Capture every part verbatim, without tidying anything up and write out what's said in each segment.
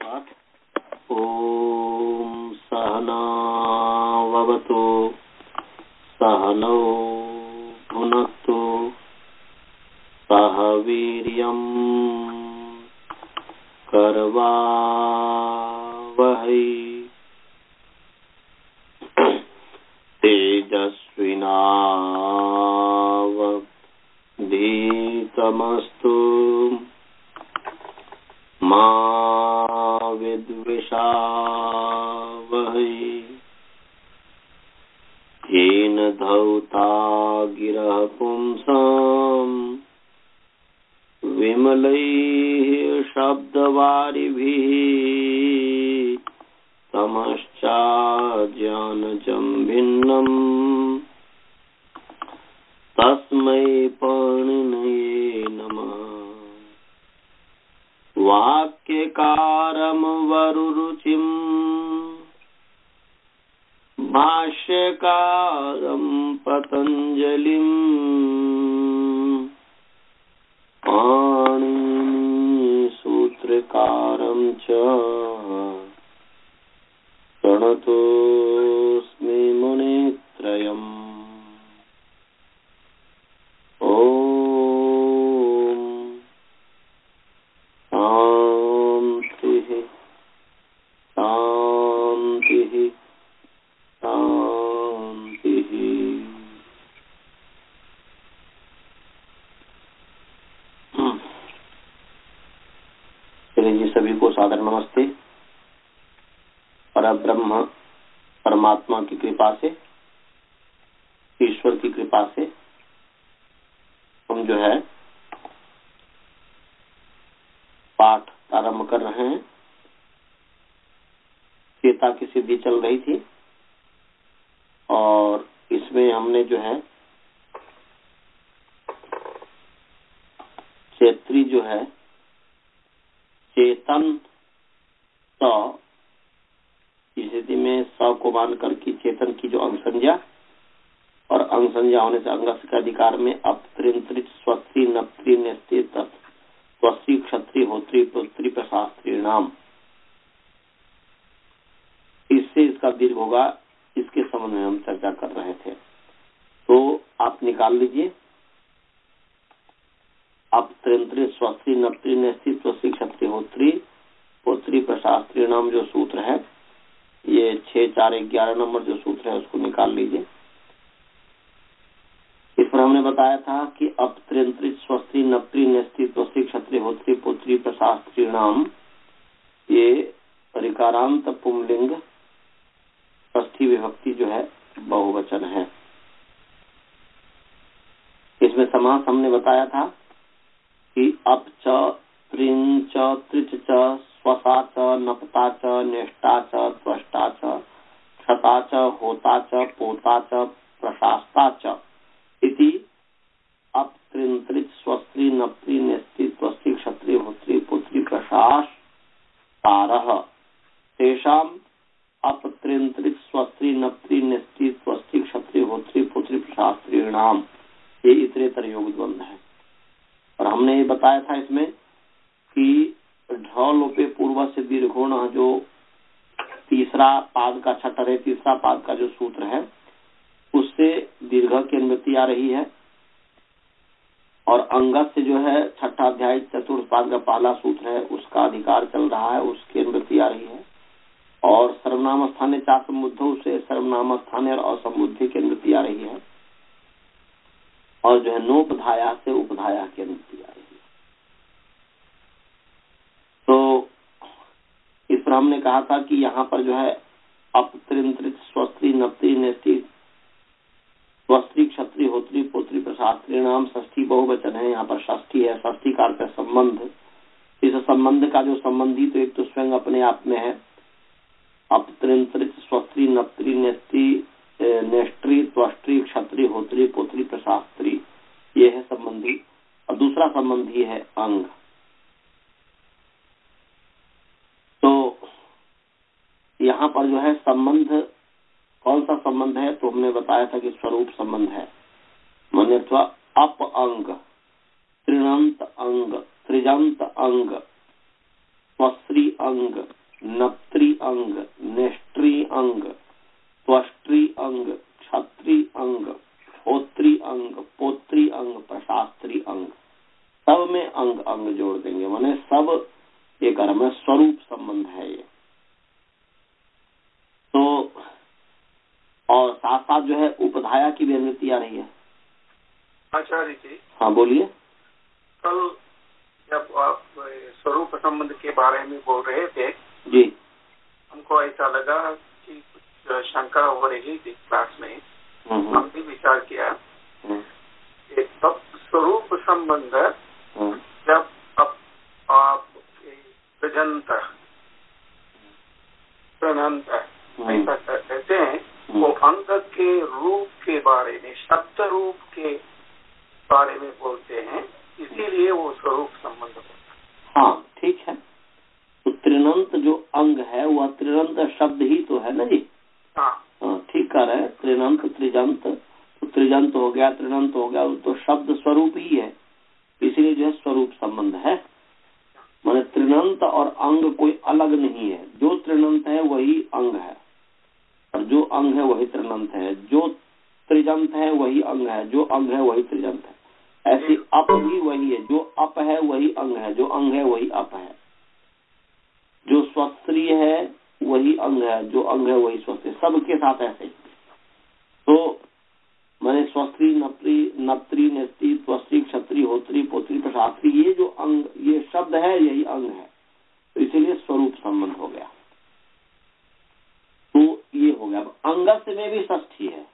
पाठ। ओम सहनाववतु सहनौ भुनक्तु सह वीर्यं करवावहै तेजस्विनावधीतमस्तु मा विद्विषावहै। येन धौता गिरः पुंसां विमलैः शब्दवारिभिः तमश्चाज्ञानजं भिन्नम् तस्मै पाणिनये नमः। वाक्यकारं वरुरुचिं भाष्यकारं पतञ्जलिं पाणिनि सूत्रकारं च प्रणतोऽस्मि मुनित्रयम्। सभी को सादर नमस्ते। परब्रह्म परमात्मा की कृपा से, ईश्वर की कृपा से हम जो है पाठ आरंभ कर रहे हैं। चेता की सिद्धि चल रही थी और इसमें हमने जो है क्षेत्री जो है चेतन स स्थिति में स को मान करके चेतन की जो अंग संज्ञा और अंग संज्ञा होने से अंगस्य के अधिकार में अपत्रिंत्रित स्वस्त्री नप्त्री नेस्त्री स्वस्त्री क्षत्री होत्री पुत्री प्रशास्त्री नाम, इससे इसका दीर्घ होगा। इसके संबंध में हम चर्चा कर रहे थे, तो आप निकाल लीजिए। अपत्रिंत्रित स्वस्त्री नप्त्री नेस्त्री स्वस्त्री क्षत्री होत्री पुत्री प्रशास्त्री नाम जो सूत्र है, ये छह चार ग्यारह नंबर जो सूत्र है उसको निकाल लीजिए। इस पर हमने बताया था कि अपत्रिंत्रित स्वस्त्री नप्त्री नेस्त्री स्वस्त्री क्षत्री होत्री पुत्री प्रशास्त्री नाम, ये ऋकारांत पुंलिंग षष्ठी विभक्ति जो है बहुवचन है। इसमें समास हमने बताया था कि अप च त्रिं च त्रिच च स्वसा च नपता च नेष्टा च त्वष्टा च क्षता च होता च पोता च प्रशास्ता च इति अप त्रिं त्रिच स्वस्त्री नप्त्री नेस्त्री त्वस्त्री क्षत्री होत्री पुत्री प्रशास्तारः तेषाम् अप त्रिं त्रिच स्वस्त्री नप्त्री नेस्त्री त्वस्त्री क्षत्री होत्री पुत्री प्रशास्त्रीणाम, ये इतरेतर योग द्वंद्व है। और हमने ये बताया था इसमें कि ढ लोपे पूर्व से दीर्घोण जो तीसरा पाद का छठर है, तीसरा पाद का जो सूत्र है उससे दीर्घ की अनुमति आ रही है। और अंगत से जो है छठा अध्याय चतुर्थ पाद का पहला सूत्र है उसका अधिकार चल रहा है, उसकी अनुमति आ रही है। और सर्वनाम स्थाने चार समुद्धों से सर्वनाम स्थाने और असमुद्धि की अनुमति आ रही है। और जो है नोपधाया से उपधाया की अनुमति आ रही है। तो इस पर हमने कहा था कि यहाँ पर जो है अपत्रिंत्रित स्वस्त्री नप्त्री नेस्त्री स्वस्त्री क्षत्री होत्री पुत्री प्रशास्त्री नाम षष्ठी बहुवचन है। यहाँ पर षष्ठी है, षष्ठी का अर्थ है संबंध। इस संबंध का जो संबंधी तो एक तो स्वयं अपने आप में है, अपत्रिंत्रित स्वस्त्री नप्त्री नेस्त्री नेष्ट्री त्वष्ट्री क्षत्री होत्री पुत्री प्रशास्त्री, ये है संबंधी। और दूसरा संबंधी है अंग। तो यहाँ पर जो है संबंध कौन सा संबंध है, तो हमने बताया था कि स्वरूप संबंध है। मन्यत्वा अप अंग, त्रिणंत अंग, त्रिजंत अंग, स्वस्त्री अंग, नप्त्री अंग, नेष्ट्री अंग, त्वष्ट्री अंग, क्षत्री अंग, होत्री अंग, पोत्री अंग, प्रशास्त्री अंग, सब में अंग अंग जोड़ देंगे, माने सब एक अर्थ में स्वरूप संबंध है ये। तो और साथ साथ जो है उपधाया की भी अनुमति आ रही है। आचार्य जी, हाँ बोलिए। कल जब आप स्वरूप संबंध के बारे में बोल रहे थे जी, हमको ऐसा लगा कि कुछ शंका हो रही थी क्लास में, हम भी विचार किया कि तब स्वरूप संबंध जब अब आप प्रजंत प्रनंत ऐसा कहते हैं, वो अंग के रूप के बारे में, शब्द रूप के बारे में बोलते हैं, इसीलिए वो स्वरूप संबंध होता है। हाँ ठीक है, तो त्रिनंत जो अंग है वह त्रिनंत शब्द ही तो है ना जी। हाँ ठीक कर रहे हैं, त्रिनंत त्रिजंत, तो त्रिजंत हो गया, त्रिनंत हो गया, तो शब्द स्वरूप ही है, इसलिए जो है स्वरूप संबंध है। माने त्रिनंत और अंग कोई अलग नहीं है, जो त्रिनंत है वही अंग है और जो अंग है वही त्रिनंत है, जो त्रिजंत है वही अंग है, जो अंग है वही त्रिजंत है। ऐसी अप भी वही है, जो अप है वही अंग है, जो अंग है वही अप है, जो स्वस्त्री है वही अंग है, जो अंग है वही स्वस्त्री, सबके साथ ऐसे। तो मैंने स्वस्त्री, नप्त्री, नप्त्री, नेस्त्री, त्वस्त्री, क्षत्री, होत्री, पोत्री, प्रशास्त्री, ये जो अंग, ये शब्द है यही अंग है, तो इसीलिए स्वरूप संबंध हो गया। तो ये हो गया। अंगस्य में भी षष्ठी है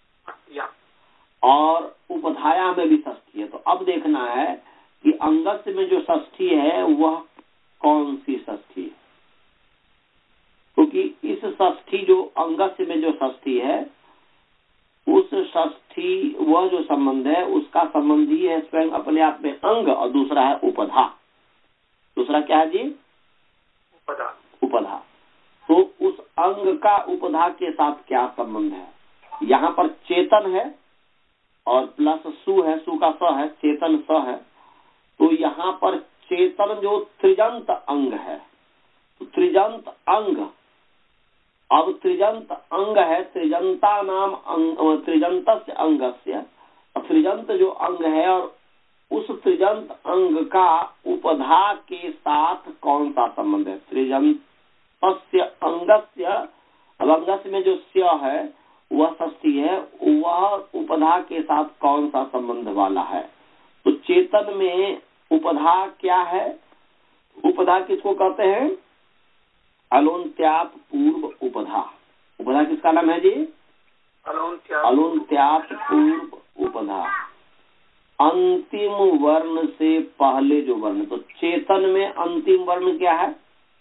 और उपधाया में भी षष्ठी है। तो अब देखना है कि अंगस्य में जो षष्ठी है वह कौन सी षष्ठी है, क्योंकि तो इस षष्ठी जो अंगस्य में जो षष्ठी है, उस षष्ठी वह जो संबंध है उसका संबंध ही है स्वयं अपने आप में अंग, और दूसरा है उपधा। दूसरा क्या है जी? उपधा। उपधा। तो उस अंग का उपधा के साथ क्या संबंध है? यहाँ पर चेतन है और प्लस सु है, सु का स है, चेतन स है, तो यहाँ पर चेतन जो त्रिजंत अंग है, तो त्रिजंत अंग, अब त्रिजंत अंग है, त्रिजंता नाम अंग, त्रिजंत से अंगस्य, त्रिजंत जो अंग है और उस त्रिजंत अंग का उपधा के साथ कौन सा संबंध है? त्रिजंत अंगस्य, अब अंगस्य में जो स्य है वह षष्ठी है, वह उपधा के साथ कौन सा संबंध वाला है? तो चेतन में उपधा क्या है? उपधा किसको कहते हैं? अलोन्त्याप पूर्व उपधा। उपधा किसका नाम है जी? अलोन्त्याप पूर्व उपधा, अंतिम वर्ण से पहले जो वर्ण। तो चेतन में अंतिम वर्ण क्या है?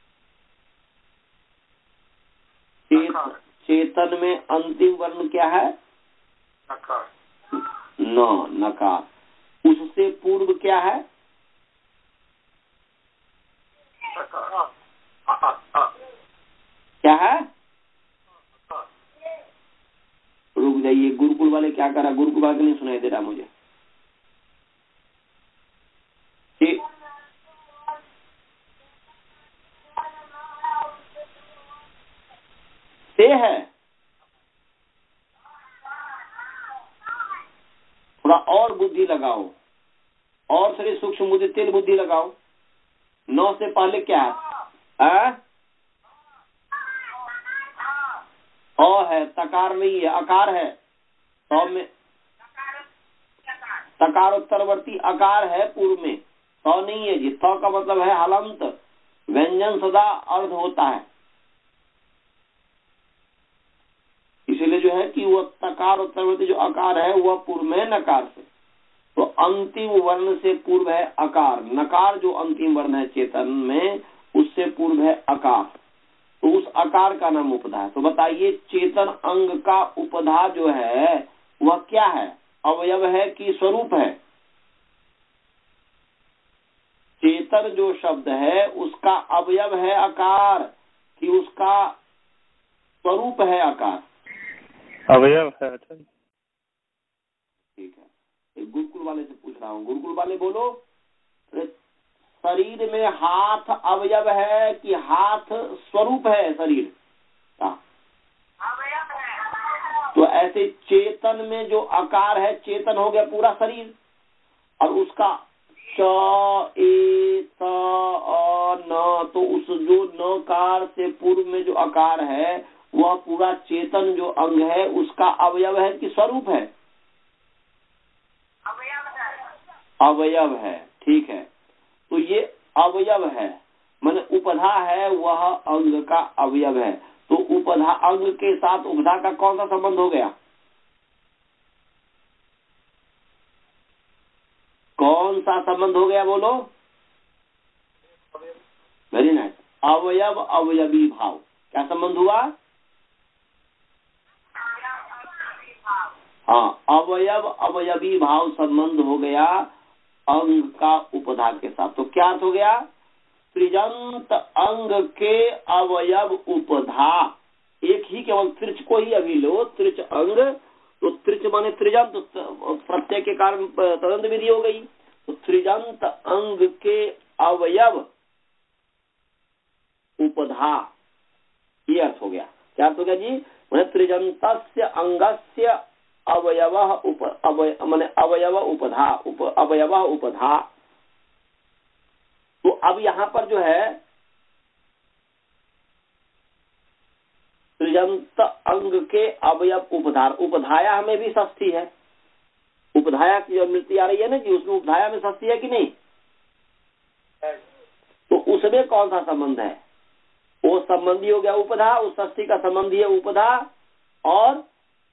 चेत, चेतन में अंतिम वर्ण क्या है? नकार। न नकार। उससे पूर्व क्या है? क्या है? रुक जाइए, गुरुकुल वाले क्या करा? गुरुकुल वाले नहीं सुनाई दे रहा मुझे। से है, थोड़ा और बुद्धि लगाओ, और थोड़ी सूक्ष्म बुद्धि, तेल बुद्धि लगाओ। नौ से पहले क्या है? अ है, तकार नहीं है, अकार है। सौ में तकारोत्तरवर्ती अकार है पूर्व में, सौ नहीं है जी। सौ का मतलब है हलंत, व्यंजन सदा अर्ध होता है, इसलिए जो है कि वह तकार उत्तरवर्ती जो अकार है वह पूर्व में नकार से। तो अंतिम वर्ण से पूर्व है अकार। नकार जो अंतिम वर्ण है चेतन में, उससे पूर्व है अकार, तो उस अकार का नाम उपधा है। तो बताइए, चेतन अंग का उपधा जो है वह क्या है? अवयव है कि स्वरूप है? चेतन जो शब्द है उसका अवयव है आकार कि उसका स्वरूप है आकार? अवयव है। ठीक है, एक गुरुकुल वाले से पूछ रहा हूँ। गुरुकुल वाले बोलो। शरीर में हाथ अवयव है कि हाथ स्वरूप है शरीर? अवयव है। तो ऐसे चेतन में जो आकार है, चेतन हो गया पूरा शरीर, और उसका च ए त अ न, तो उस जो नकार से पूर्व में जो आकार है वह पूरा चेतन जो अंग है उसका अवयव है कि स्वरूप है? अवयव है। अवयव है, ठीक है। तो ये अवयव है, माने उपधा है, वह अंग का अवयव है। तो उपधा अंग के साथ उपधा का कौन सा संबंध हो गया? कौन सा संबंध हो गया बोलो? Very nice. अवयव अवयवी भाव, क्या संबंध हुआ? हाँ, अवयव अवयवी भाव संबंध हो गया अंग का उपधा के साथ। तो क्या अर्थ हो गया? त्रिजंत अंग के अवयव उपधा, एक ही केवल त्रिच को ही अभी लो, त्रिच अंग, तो त्रिच माने त्रिजंत, प्रत्यय के कारण तदंत विधि हो गई। तो त्रिजंत अंग के अवयव उपधा, ये अर्थ हो गया। क्या अर्थ हो गया जी? मैंने त्रिजंतस्य अंगस्य अवयव उप अवय माने अवयव उपधा, उप अवयव उपधा। तो अब यहाँ पर जो है त्रिजंत अंग के अवयव उपधार, उपधाया में भी षष्ठी है। उपधाया की जो मृत्यु आ रही है ना जी, उसमें उपधाया में षष्ठी है कि नहीं? तो उसमें कौन सा संबंध है? वो संबंधी हो गया उपधा, उस षष्ठी का संबंधी है उपधा, और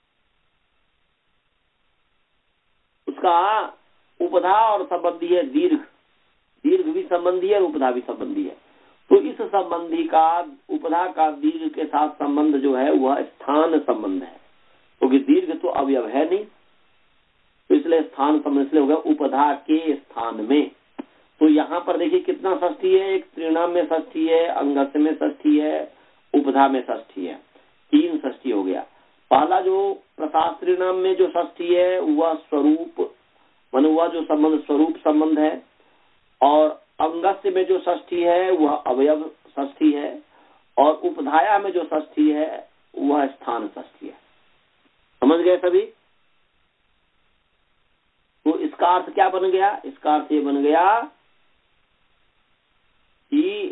उसका उपधा और संबंधी है दीर्घ, दीर्घ भी संबंधी है, उपधा भी संबंधी है। तो इस संबंधी का, उपधा का दीर्घ के साथ संबंध जो है वह स्थान संबंध है, क्योंकि तो दीर्घ तो अवयव है नहीं, तो इसलिए स्थान संबंध इसलिए हो गया उपधा के स्थान में। तो यहाँ पर देखिए कितना षष्ठी है, एक त्रिणाम में षष्ठी है, अंगस में षष्ठी है, उपधा में षष्ठी है, तीन षष्ठी हो गया। पहला जो प्रशास्त्री नाम में जो षष्ठी है वह स्वरूप मान वह जो संबंध स्वरूप संबंध है, और अंगस्य में जो षष्ठी है वह अवयव षष्ठी है, और उपधाया में जो षष्ठी है वह स्थान षष्ठी है। समझ गए सभी? तो इसका अर्थ क्या बन गया? इसका अर्थ ये बन गया कि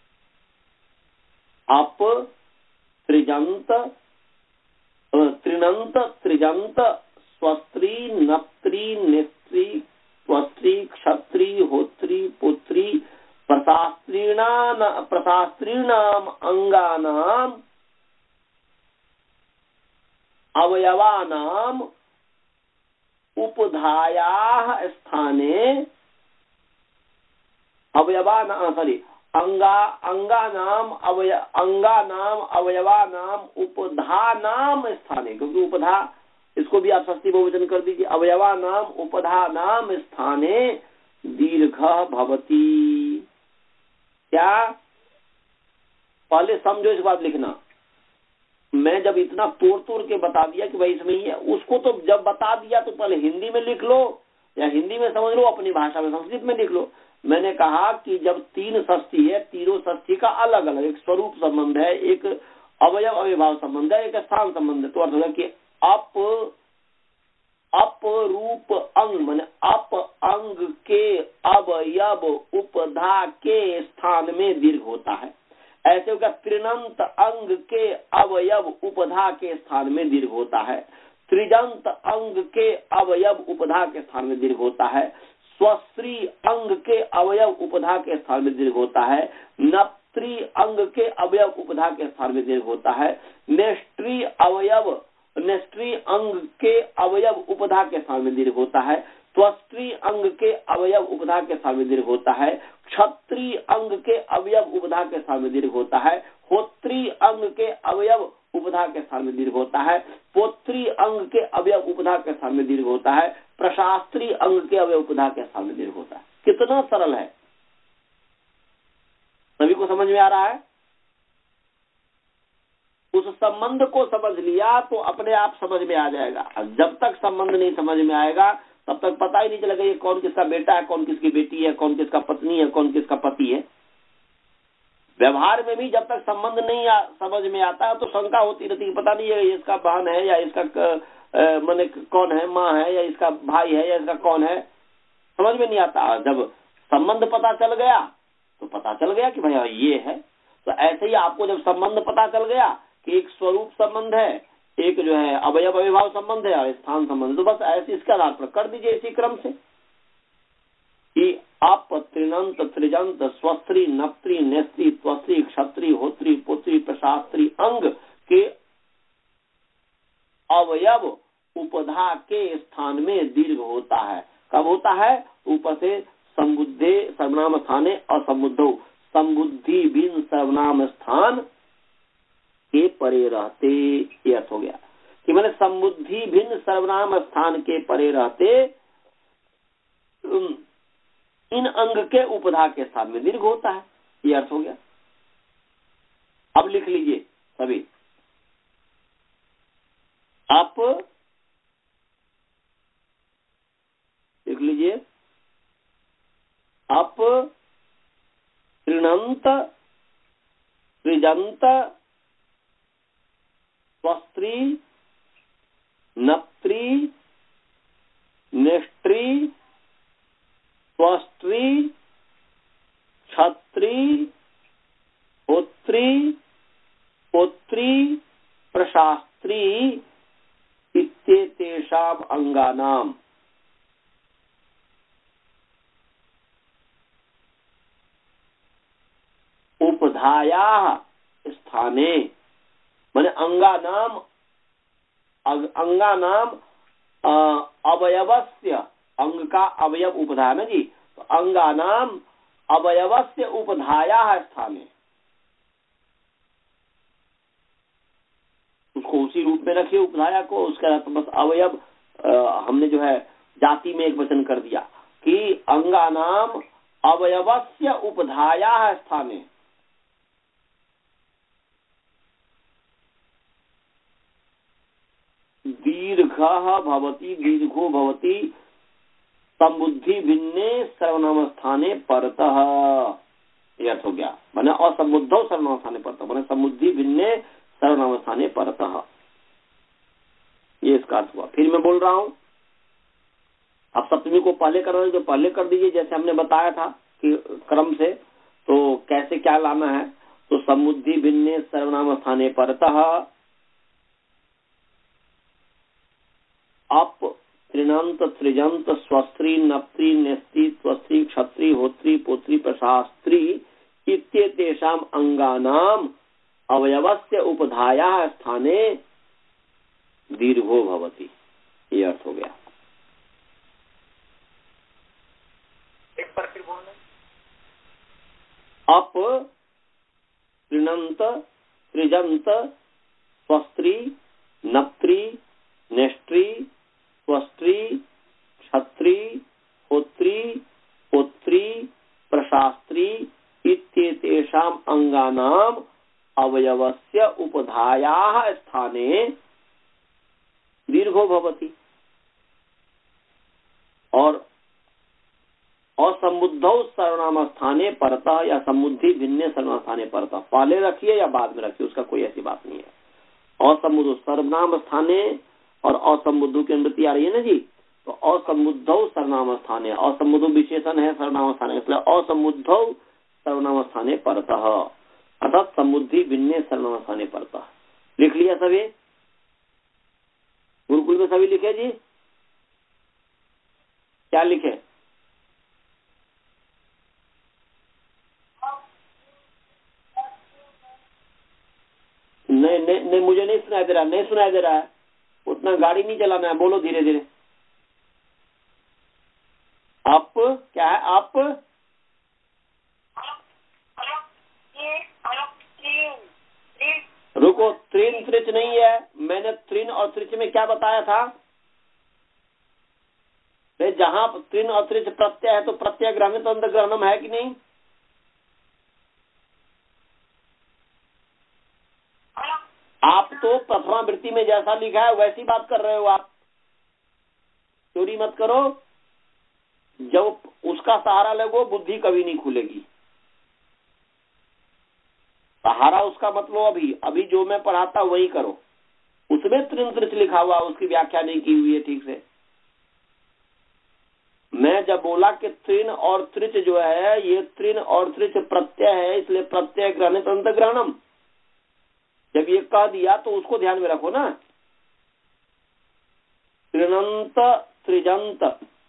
आप त्रिजंत त्रिनंत त्रिजंत स्वस्त्री नप्त्री नेत्री स्वस्त्री क्षत्री होत्री पुत्री प्रशास्त्रीणाम प्रशास्त्रीणाम अंगानाम अवयवानाम उपधायाः स्थाने अवयवानाम सॉरी अंगा अंगानाम अवय अंगानाम अवयवानाम उपधानाम स्थाने, क्योंकि उपधा इसको भी आप षष्ठी बहुवचन कर दीजिए, अवयवानाम उपधानाम स्थाने दीर्घ भवति। क्या? पहले समझो इस बात लिखना। मैं जब इतना तोड़ तोड़ के बता दिया कि भाई इसमें ही है, उसको तो जब बता दिया तो पहले हिंदी में लिख लो या हिंदी में समझ लो, अपनी भाषा में संस्कृत में लिख लो। मैंने कहा कि जब तीन षष्ठी है, तीनों षष्ठी का अलग अलग एक स्वरूप संबंध है, एक अवयव अविभाव संबंध है, एक स्थान संबंध है। तो अर्थ होगा कि अप अप रूप अंग माने अप अंग के अवयव उपधा के स्थान में दीर्घ होता है। ऐसे होगा त्रिनंत अंग के अवयव उपधा के स्थान में दीर्घ होता है, त्रिजंत अंग के अवयव उपधा के स्थान में दीर्घ होता है, स्वस्त्री अंग के अवयव उपधा के स्थान में दीर्घ होता है, नप्त्री अंग के अवयव उपधा के स्थान में दीर्घ होता है, नेष्ट्री अवयव नेष्ट्री अंग के अवयव उपधा के स्थान में दीर्घ होता है, त्वस्त्री अंग के अवयव उपधा के स्थान में दीर्घ होता है, क्षत्री अंग के अवयव उपधा के स्थान में दीर्घ होता है, होत्री अंग के अवयव उपधा के स्थान में दीर्घ होता है, पोत्री अंग के अवयव उपधा के स्थान में दीर्घ होता है, प्रशास्त्री अंग के अवयव उपधा के स्थान में दीर्घ होता है। कितना सरल है, सभी को समझ में आ रहा है? उस संबंध को समझ लिया तो अपने आप समझ में आ जाएगा। जब तक संबंध नहीं समझ में आएगा तब तक पता ही नहीं चलेगा ये कौन किसका बेटा है, कौन किसकी बेटी है, कौन किसका पत्नी है, कौन किसका पति है। व्यवहार में भी जब तक संबंध नहीं आ, समझ में आता है तो शंका होती रहती है, पता नहीं है इसका बहन है या इसका माने कौन है, माँ है या इसका भाई है या इसका कौन है, समझ में नहीं आता। जब संबंध पता चल गया तो पता चल गया कि भैया ये है। तो ऐसे ही आपको जब संबंध पता चल गया कि एक स्वरूप संबंध है, एक जो है अवयव अविभाव संबंध है और स्थान संबंध, तो बस ऐसे इसके आधार पर कर दीजिए इसी क्रम से कि आप त्रिनंत त्रिजंत स्वस्त्री नप्त्री नेस्त्री त्वस्त्री क्षत्री होत्री पुत्री प्रशास्त्री अंग के अवयव उपधा के स्थान में दीर्घ होता है। कब होता है? ऊपर से संबुद्धे सर्वनाम स्थाने असंबुद्धो, संबुद्धि भिन्न सर्वनाम स्थान के परे रहते, ये अर्थ हो गया कि मैंने संबुद्धि भिन्न सर्वनाम स्थान के परे रहते इन अंग के उपधा के स्थान में दीर्घ होता है, ये अर्थ हो गया। अब लिख लीजिए सभी, आप लिख लीजिए, अप त्रिणंत त्रिजंत स्वस्त्री नप्त्री नेष्ट्री स्वस्त्री क्षत्री होत्री पुत्री प्रशास्त्री इत्येतेषाम् अंगानाम उपधायाः स्थाने, माने अंगानाम अंगानाम अवयवस्य, अंग का अवयव उपधा है ना जी, तो अंगानाम अवयवस्य उपधायाः स्थाने, उसको उसी रूप में रखिए उपधाया को। उसका तो बस अवयव आ, हमने जो है जाति में एक वचन कर दिया कि अंगानाम अवयवस्य उपधायाः स्थाने, दीर्घः भवति दीर्घो भवति संबुद्धि भिन्ने सर्वनाम स्थाने परतः, यह अर्थ हो गया। माने असंबुद्धौ सर्वनाम स्थाने परतः, माने समुद्धि भिन्ने सर्वनाम स्थाने परतः, ये इसका अर्थ हुआ। फिर मैं बोल रहा हूं, आप सप्तमी को पहले कर रहे हो तो पहले कर दीजिए, जैसे हमने बताया था कि क्रम से, तो कैसे क्या लाना है। तो समुद्धि भिन्ने सर्वनाम स्थाने परतः अप त्रिनंत त्रिजंत स्वस्त्री नप्त्री नेस्त्री त्वस्त्री क्षत्री होत्री पुत्री प्रशास्त्री इत्येतेषाम् अंगानाम अवयवस्य उपधायाः स्थाने दीर्घो भवति, ये अर्थ हो गया। एक बार फिर बोलना। अप त्रिनंत त्रिजंत स्वस्त्री नप्त्री नेष्ट्री स्वस्त्री क्षत्री होत्री पुत्री प्रशास्त्री इत्येतेषाम् अंगानाम अवयवस्य उपधायाः स्थाने दीर्घो भवति। और असंबुद्धौ सर्वनाम स्थाने परतः या समुद्धि भिन्ने सर्वनाम स्थाने परतः, पहले रखिए या बाद में रखिए, उसका कोई ऐसी बात नहीं है। असंबुद्ध सर्वनाम स्थाने और असंबुद्धों की अनुवृत्ति आ रही है ना जी, तो असंबुद्धौ सर्वनाम स्थाने, असंबुद्धो विशेषण है सर्वनाम स्थाने, इसलिए असंबुद्धौ सर्वनाम स्थाने परतः अर्थात समुद्धि भिन्ने सर्वनाम स्थाने परतः। लिख लिया सभी? गुरुकुल में सभी लिखे जी? क्या लिखे? नहीं नहीं नहीं, मुझे नहीं सुनाई दे रहा, नहीं सुनाई दे रहा है, उतना गाड़ी नहीं चलाना है, बोलो धीरे धीरे। आप क्या है? आप रुको, त्रिन त्रिच नहीं है, मैंने त्रिन और त्रिच में क्या बताया था? जहां त्रिन और त्रिच प्रत्यय है तो प्रत्यय ग्रहण तो अंत ग्रहणम है कि नहीं? आप तो प्रथमा वृत्ति में जैसा लिखा है वैसी बात कर रहे हो आप। चोरी मत करो, जब उसका सहारा लगो बुद्धि कभी नहीं खुलेगी। सहारा उसका मतलब अभी अभी जो मैं पढ़ाता वही करो। उसमें तृण त्रिच लिखा हुआ, उसकी व्याख्या नहीं की हुई है ठीक से। मैं जब बोला कि तृण और त्रिच जो है, ये तृण और त्रिच प्रत्यय है, इसलिए प्रत्यय ग्रहण तंत्र ग्रहणम, जब ये कह दिया तो उसको ध्यान में रखो ना। तृणंत त्रिजंत,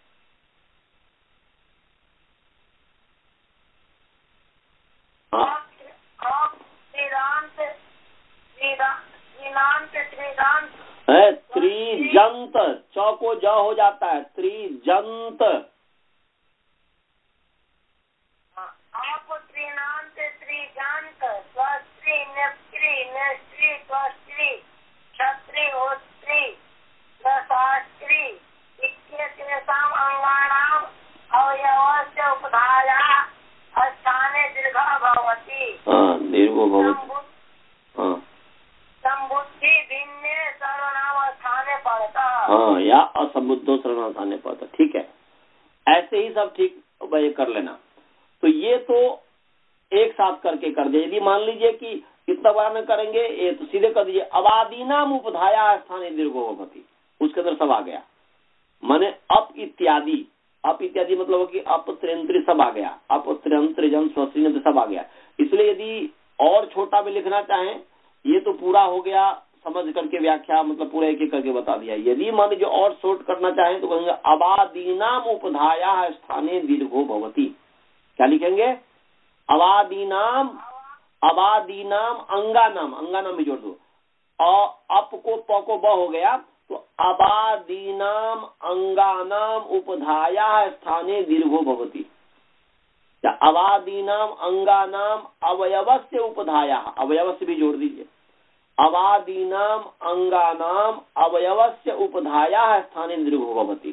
है त्रिजंत, चौ को ज हो जाता है, त्रिजंत। हाँ, दीर्घो भवति। हाँ हाँ, या असंबुद्धो सर्वनाशाने पड़ता। ठीक है, ऐसे ही सब ठीक ये कर लेना। तो ये तो एक साथ करके कर दे। यदि मान लीजिए कि इतना बड़ा में करेंगे, ये तो सीधे कर दीजिए अवादीनाम उपधाया स्थाने दीर्घो भवति, उसके अंदर सब आ गया। माने अप इत्यादि, अप इत्यादि मतलब कि अप त्रियंत्री सब आ गया, अप त्रियंत्रिजन स्वस्त्री सब आ गया। इसलिए यदि और छोटा में लिखना चाहें, ये तो पूरा हो गया समझ करके व्याख्या, मतलब पूरा एक एक करके बता दिया। यदि मान लीजिए और शॉर्ट करना चाहें तो कहेंगे अवादीनाम उपधाया स्थाने दीर्घो भवति। क्या लिखेंगे? अवादीनाम, अवादीनाम अंगानाम, अंगानाम भी जोड़ दो, अप को प को ब हो गया, तो अवादीनाम अंगानाम उपधाया स्थाने दीर्घो भवति। या अवादीनाम अंगानाम अवयवस्य उपधाया, अवयवस्य भी जोड़ दीजिए, अवादीनाम अंगानाम अवयवस्य उपधाया स्थाने दीर्घो भवति।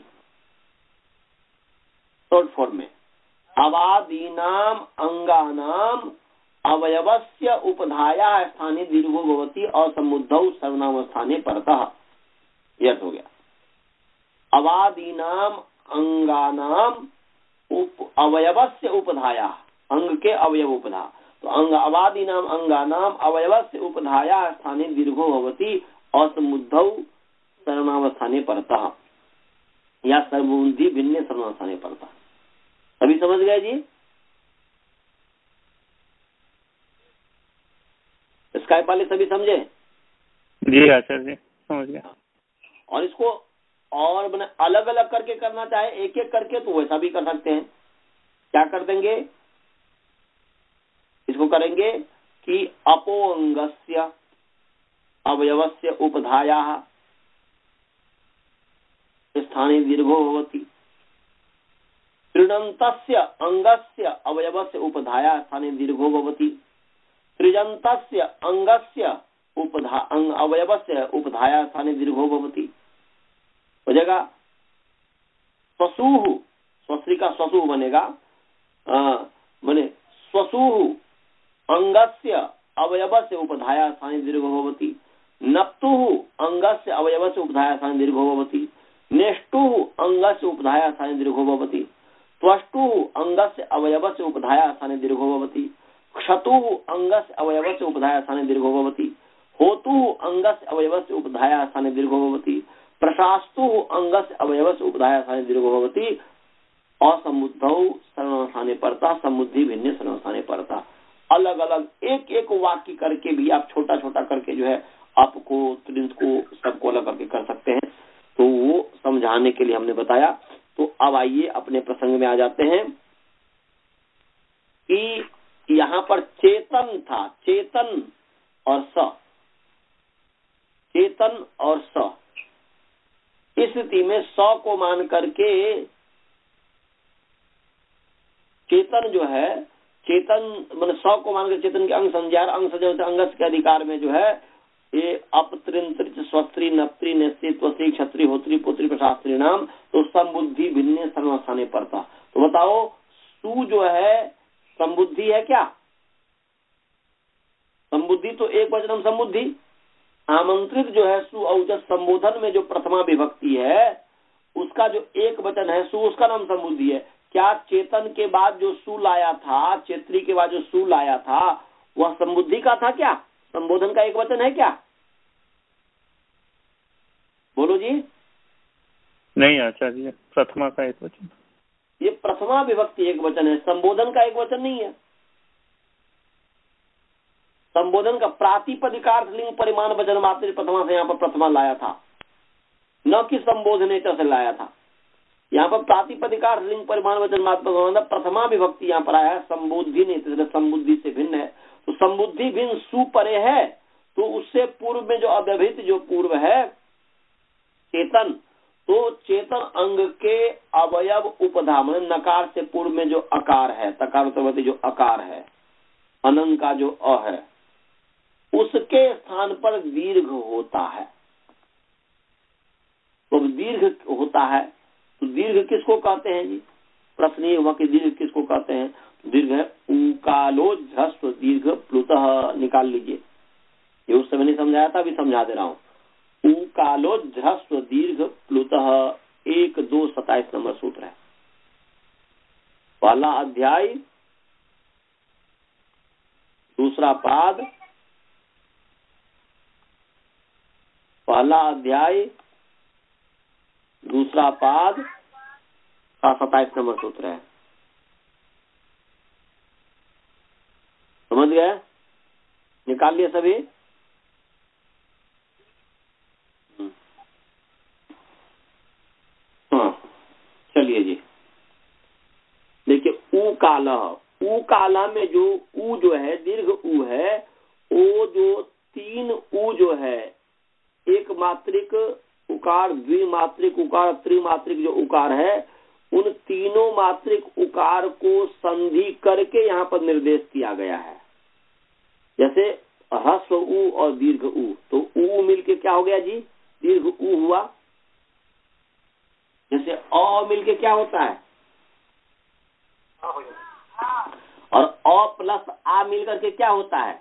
शॉर्ट फॉर्म में अवादीनाम अंगानाम अवयवस्य उपधाया स्थाने दीर्घो भवति असमुद्धौ सर्वनाम स्थाने परतः। यह हो गया अवादीनाम अंगानाम उप अवयवस्य उपधाया, अंग के अवयव उपधा, तो अंग अवादीनाम अंगानाम अवयवस्य उपधाया स्थाने दीर्घो भवति असमुद्धौ सर्वनाम स्थाने परतः, या सर्वबुद्धि भिन्न सर्वनाम स्थाने परतः। अभी समझ गए जी? इसका पहले सभी समझे? जी आचार्य जी, समझ गया। और इसको और बने अलग अलग करके करना चाहे एक एक करके तो वैसा भी कर सकते हैं। क्या कर देंगे? इसको करेंगे कि अपो अंगस्य अवयवस्य उपधाया स्थाने दीर्घो भवति, त्रिणन्तस्य अंगस्य अवयवस्य उपधाया स्थाने दीर्घो भवति, त्रिजन्तस्य अंगस्य उपधा अंग अवयवस्य उपधाया स्थाने दीर्घो भवति। हो जाएगा स्वसुः, स्वस्त्री का स्वसुः बनेगा, माने स्वसुः अंगस्य अवयवस्य उपधाया स्थाने दीर्घो भवति, नप्तुः अंगस्य अवयवस्य उपधाया स्थाने दीर्घो भवति, नेष्टुः अंगस्य उपधाया स्थाने दीर्घो भवति, त्वष्टुः अंगस्य अवयवस्य उपधाया स्थाने दीर्घो भवति, क्षतुः अंगस्य अवयवस्य उपधाया स्थाने दीर्घो भवति, होतुः अंगस्य अवयवस्य उपधाया स्थाने दीर्घो भवति, प्रशास्तुः अंगस्य अवयवस्य उपधाया स्थाने दीर्घो भवति, असमुद्धौ सर्वनाम परता, समुद्धि भिन्न सर्वनाम परता। अलग अलग एक एक वाक्य करके भी आप छोटा छोटा करके जो है आपको त्रिंत को सबको अलग करके कर सकते हैं। तो वो समझाने के लिए हमने बताया। तो अब आइए अपने प्रसंग में आ जाते हैं कि यहाँ पर चेतन था, चेतन और स, चेतन और स, इस स्थिति में स को मान करके चेतन जो है, चेतन मतलब स को मान कर चेतन के अंग संज्ञा, अंग संज्ञा अंगस के अधिकार में जो है ये अपत्रिंत्रिच स्वस्त्री नप्त्री नेस्त्री त्वस्त्री क्षत्री होत्री पुत्री प्रशास्त्री नाम, तो संबुद्धि भिन्न सर्वस्थाने पड़ता। तो बताओ सु जो है संबुद्धि है क्या? संबुद्धि तो एक वचनम संबुद्धि। आमंत्रित जो है सु औजस संबोधन में जो प्रथमा विभक्ति है उसका जो एक वचन है सु, उसका नाम संबुद्धि है। क्या चेतन के बाद जो सु लाया था, चेत्री के बाद जो सु लाया था, वह संबुद्धि का था क्या? संबोधन का एक वचन है क्या? बोलो जी। नहीं आचार्य, प्रथमा का एक वचन। ये प्रथमा विभक्ति एक वचन है, संबोधन का एक वचन नहीं है। संबोधन का प्रातिपदिकार्थ लिंग परिमाण वचन मात्र प्रथमा से यहाँ पर प्रथमा लाया था, न कि संबोधनेतर से लाया था। यहाँ पर प्रातिपदिकार्थ लिंग परिमाण वचन मात्र प्रथमा विभक्ति यहाँ पर आया, संबुद्धि नहीं, संबुद्धि से भिन्न है। तो संबुद्धि भिन्न सु परे है, तो उससे पूर्व में जो अव्यवहित जो पूर्व है चेतन, तो चेतन अंग के अवयव उपधा मतलब नकार से पूर्व में जो अकार है, तकार जो अकार है, अनंग का जो अ है, उसके स्थान पर दीर्घ होता है। तो दीर्घ होता है, तो दीर्घ किसको कहते हैं जी? प्रश्न ये हुआ कि दीर्घ किसको कहते हैं? दीर्घ है उकालो झस्व दीर्घ प्लुतः, निकाल लीजिए। ये उस समय नहीं समझाया था, अभी समझा दे रहा हूँ। उकालो झस्व दीर्घ प्लुतः, एक दो सताइस नंबर सूत्र है। पहला अध्याय दूसरा पाद, पहला अध्याय दूसरा पाद का सताइस नंबर सूत्र है। समझ गए? निकाल लिए सभी? हाँ, चलिए जी। देखिए ऊ काला, ऊ काला में जो ऊ जो है दीर्घ ऊ है, वो जो तीन ऊ जो है, एक मात्रिक उकार, द्विमात्रिक उकार, त्रिमात्रिक जो उकार है, उन तीनों मात्रिक उकार को संधि करके यहाँ पर निर्देश किया गया है। जैसे ह्रस्व ऊ और दीर्घ ऊ, तो ऊ मिलके क्या हो गया जी? दीर्घ ऊ हुआ। जैसे अ मिलके क्या होता है? और अ प्लस आ मिलकर के क्या होता है?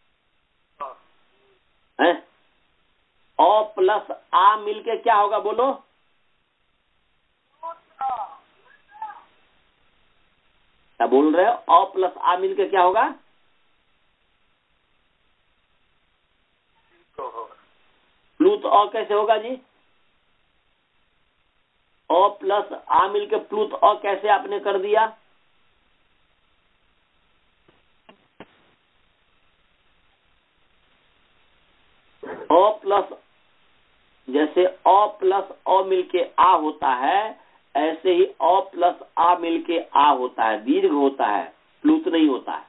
हैं? अ प्लस आ मिलके क्या होगा बोलो? क्या बोल रहे हो? अ प्लस आ मिलके क्या होगा? प्लूत अ कैसे होगा जी? अ प्लस आ मिलके प्लूत अ कैसे आपने कर दिया? अ प्लस, जैसे अ प्लस अ मिलके आ होता है, ऐसे ही अ प्लस आ मिलके आ होता है, दीर्घ होता है, प्लूत नहीं होता है।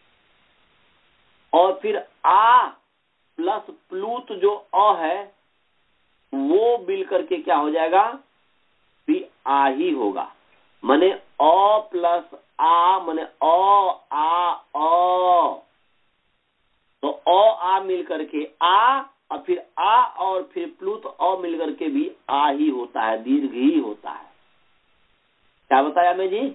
और फिर आ प्लस प्लूत जो अ है वो मिल करके क्या हो जाएगा? भी आ ही होगा। माने अ प्लस आ माने अ आ अ, तो अ आ मिल करके आ, और फिर आ और फिर प्लूत अ मिल करके भी आ ही होता है, दीर्घ ही होता है। क्या बताया मैं जी?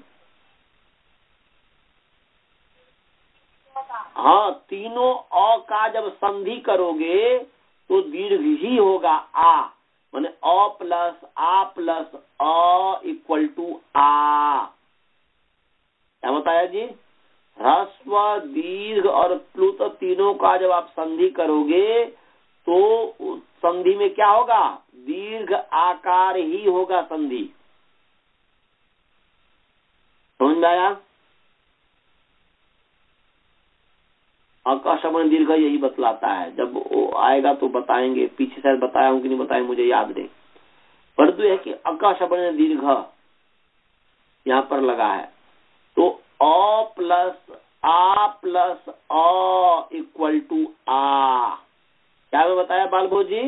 हाँ, तीनों अ का जब संधि करोगे तो दीर्घ ही होगा आ, माने अ प्लस आ प्लस अ इक्वल टू आ। क्या बताया जी? ह्रस्व दीर्घ और प्लुत तीनों का जब आप संधि करोगे तो संधि में क्या होगा? दीर्घ आकार ही होगा संधि। समझ में आया? आकाशमन दीर्घ यही बतलाता है। जब वो आएगा तो बताएंगे, पीछे शायद बताया हूँ कि नहीं बताया मुझे याद नहीं, परंतु है कि आकाशमन दीर्घ यहाँ पर लगा है। तो अ प्लस आ प्लस अ इक्वल टू आ। क्या मैं बताया बालभो जी?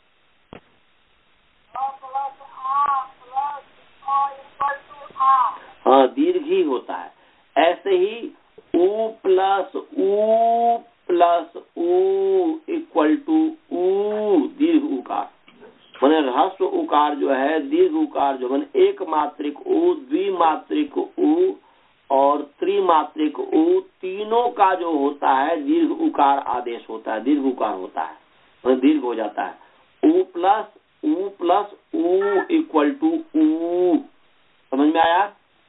हाँ, दीर्घ ही होता है। ऐसे ही ऊ प्लस ऊ प्लस ऊ इक्वल टू ऊ, दीर्घ उकार। माने ह्रस्व उकार जो है, दीर्घ उकार जो माने एक मात्रिक ऊ, द्विमात्रिक ऊ और त्रिमात्रिक ऊ, तीनों का जो होता है दीर्घ उकार आदेश होता है, दीर्घ उकार होता है, माने दीर्घ हो जाता है। ऊ प्लस ऊ प्लस ऊ इक्वल टू ऊ। समझ में आया?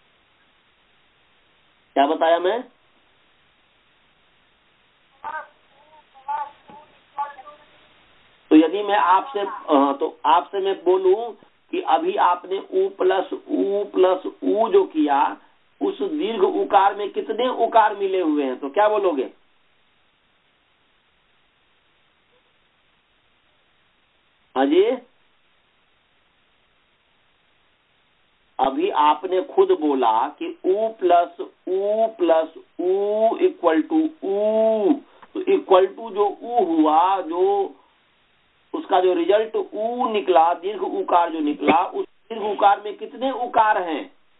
क्या बताया मैं? तो यदि मैं आपसे तो आपसे मैं बोलूं कि अभी आपने ऊ प्लस ऊ प्लस ऊ जो किया, उस दीर्घ उकार में कितने उकार मिले हुए हैं, तो क्या बोलोगे? हाँ जी, अभी आपने खुद बोला कि ऊ प्लस ऊ प्लस ऊ इक्वल टू ऊ। तो इक्वल टू जो ऊ हुआ, जो उसका जो रिजल्ट ऊ निकला, दीर्घ उकार जो निकला, उस दीर्घ उकार में कितने उकार हैं?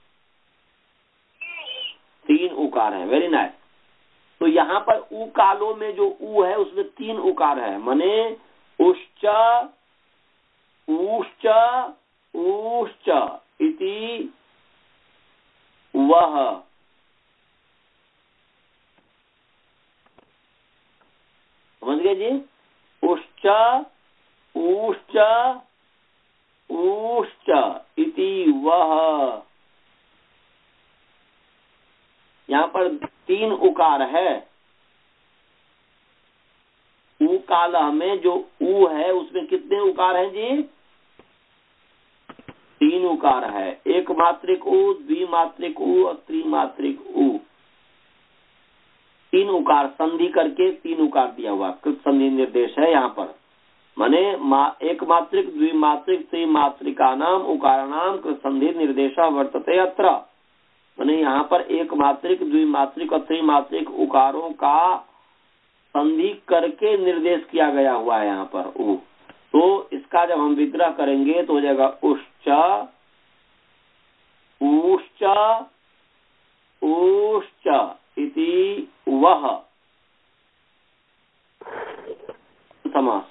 तीन उकार हैं। Very nice. तो यहाँ पर ऊ कालो में जो ऊ है उसमें तीन उकार है, माने उश्च ऊश्च ऊश्च इति वह। समझ गए जी? उश्च ऊश्च ऊश्च इति वह। यहाँ पर तीन उकार है। ऊ काला में जो ऊ है उसमें कितने उकार हैं जी? तीन उकार है। एक मात्रिक ऊ, द्विमात्रिक ऊ और त्रिमात्रिक ऊ। तीन उकार संधि करके तीन उकार दिया हुआ, कृत संधि निर्देश है यहाँ पर। माने मा, एक मात्रिक द्विमात्रिक त्रिमात्रिका नाम उकार नाम कृत संधि निर्देशा वर्तते अत्र। माने यहाँ पर एक मात्रिक द्विमात्रिक और त्रिमात्रिक उकारों का संधि करके निर्देश किया गया हुआ है यहाँ पर ऊ। तो इसका जब हम विग्रह करेंगे तो हो जाएगा उश्च ऊश्च ऊश्च इति वह समास।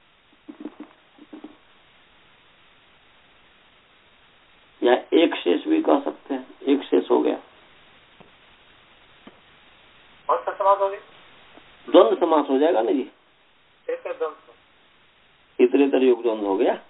या एक शेष भी कह सकते हैं, एक शेष हो गया। कौन सा समास हो गया? द्वंद्व समास हो जाएगा ना जी। कैसे द्वंद्व? इतरेतर योग द्वंद्व हो गया,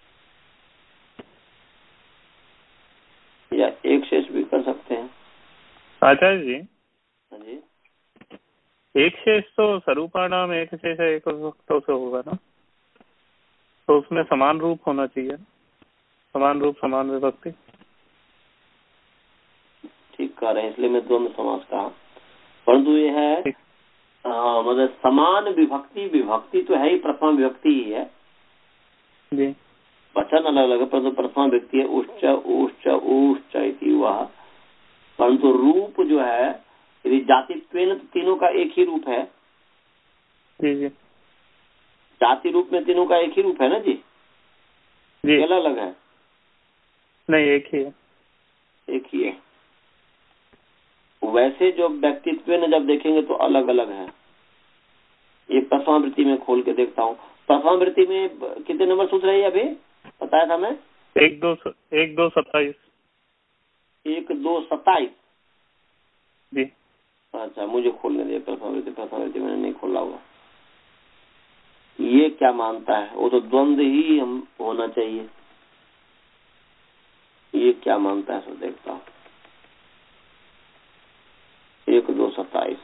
या एक शेष भी कर सकते हैं। आचार्य जी, हाँ जी, एक शेष तो स्वरूपाणाम एक शेष है, एक वक्तों से होगा ना, तो उसमें समान रूप होना चाहिए, समान रूप समान विभक्ति। ठीक कह रहे हैं, इसलिए मैं द्वंद्व समास कहा। परंतु ये है मतलब समान विभक्ति, विभक्ति तो है ही, प्रथमा विभक्ति ही है जी। वचन अलग अलग है, परंतु प्रथमा विभक्ति है उश्च उश्च उश्च इति वह। परंतु रूप जो है, यदि जातित्वेन तो तीनों का एक ही रूप है जी जी। जाति रूप में तीनों का एक ही रूप है ना जी, जी अलग अलग है? नहीं, एक ही है। एक ही है। वैसे जो व्यक्तित्व में जब देखेंगे तो अलग अलग है। ये प्रथमा वृत्ति में खोल के देखता हूँ। प्रथमा वृत्ति में कितने नंबर सूत्र है अभी बताया था मैं? एक दो एक दो सत्ताईस। एक दो सत्ताईस जी। अच्छा, मुझे खोलने दे प्रथमा वृत्ति। प्रथमा वृत्ति मैंने नहीं खोला हुआ। ये क्या मानता है? वो तो द्वंद्व ही हम होना चाहिए। ये क्या मानता है? सो देखता हूँ। एक दो सत्ताईस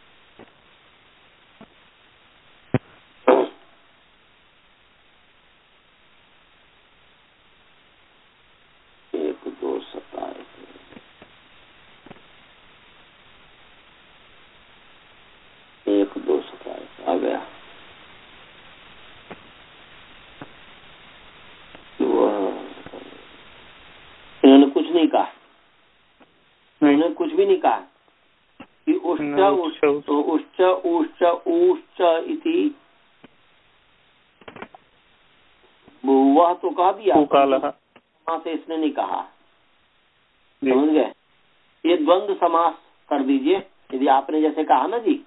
एक दो सत्ताईस एक दो सत्ताईस आ गया। इन्होंने कुछ नहीं कहा, इन्होंने कुछ भी नहीं कहा कि उश्च उश्च उश्च उश्च उश्च इति वह तो कह दिया, वहां से इसने नहीं कहा। समझ गए? ये द्वंद्व समास कर दीजिए। यदि आपने जैसे कहा ना जी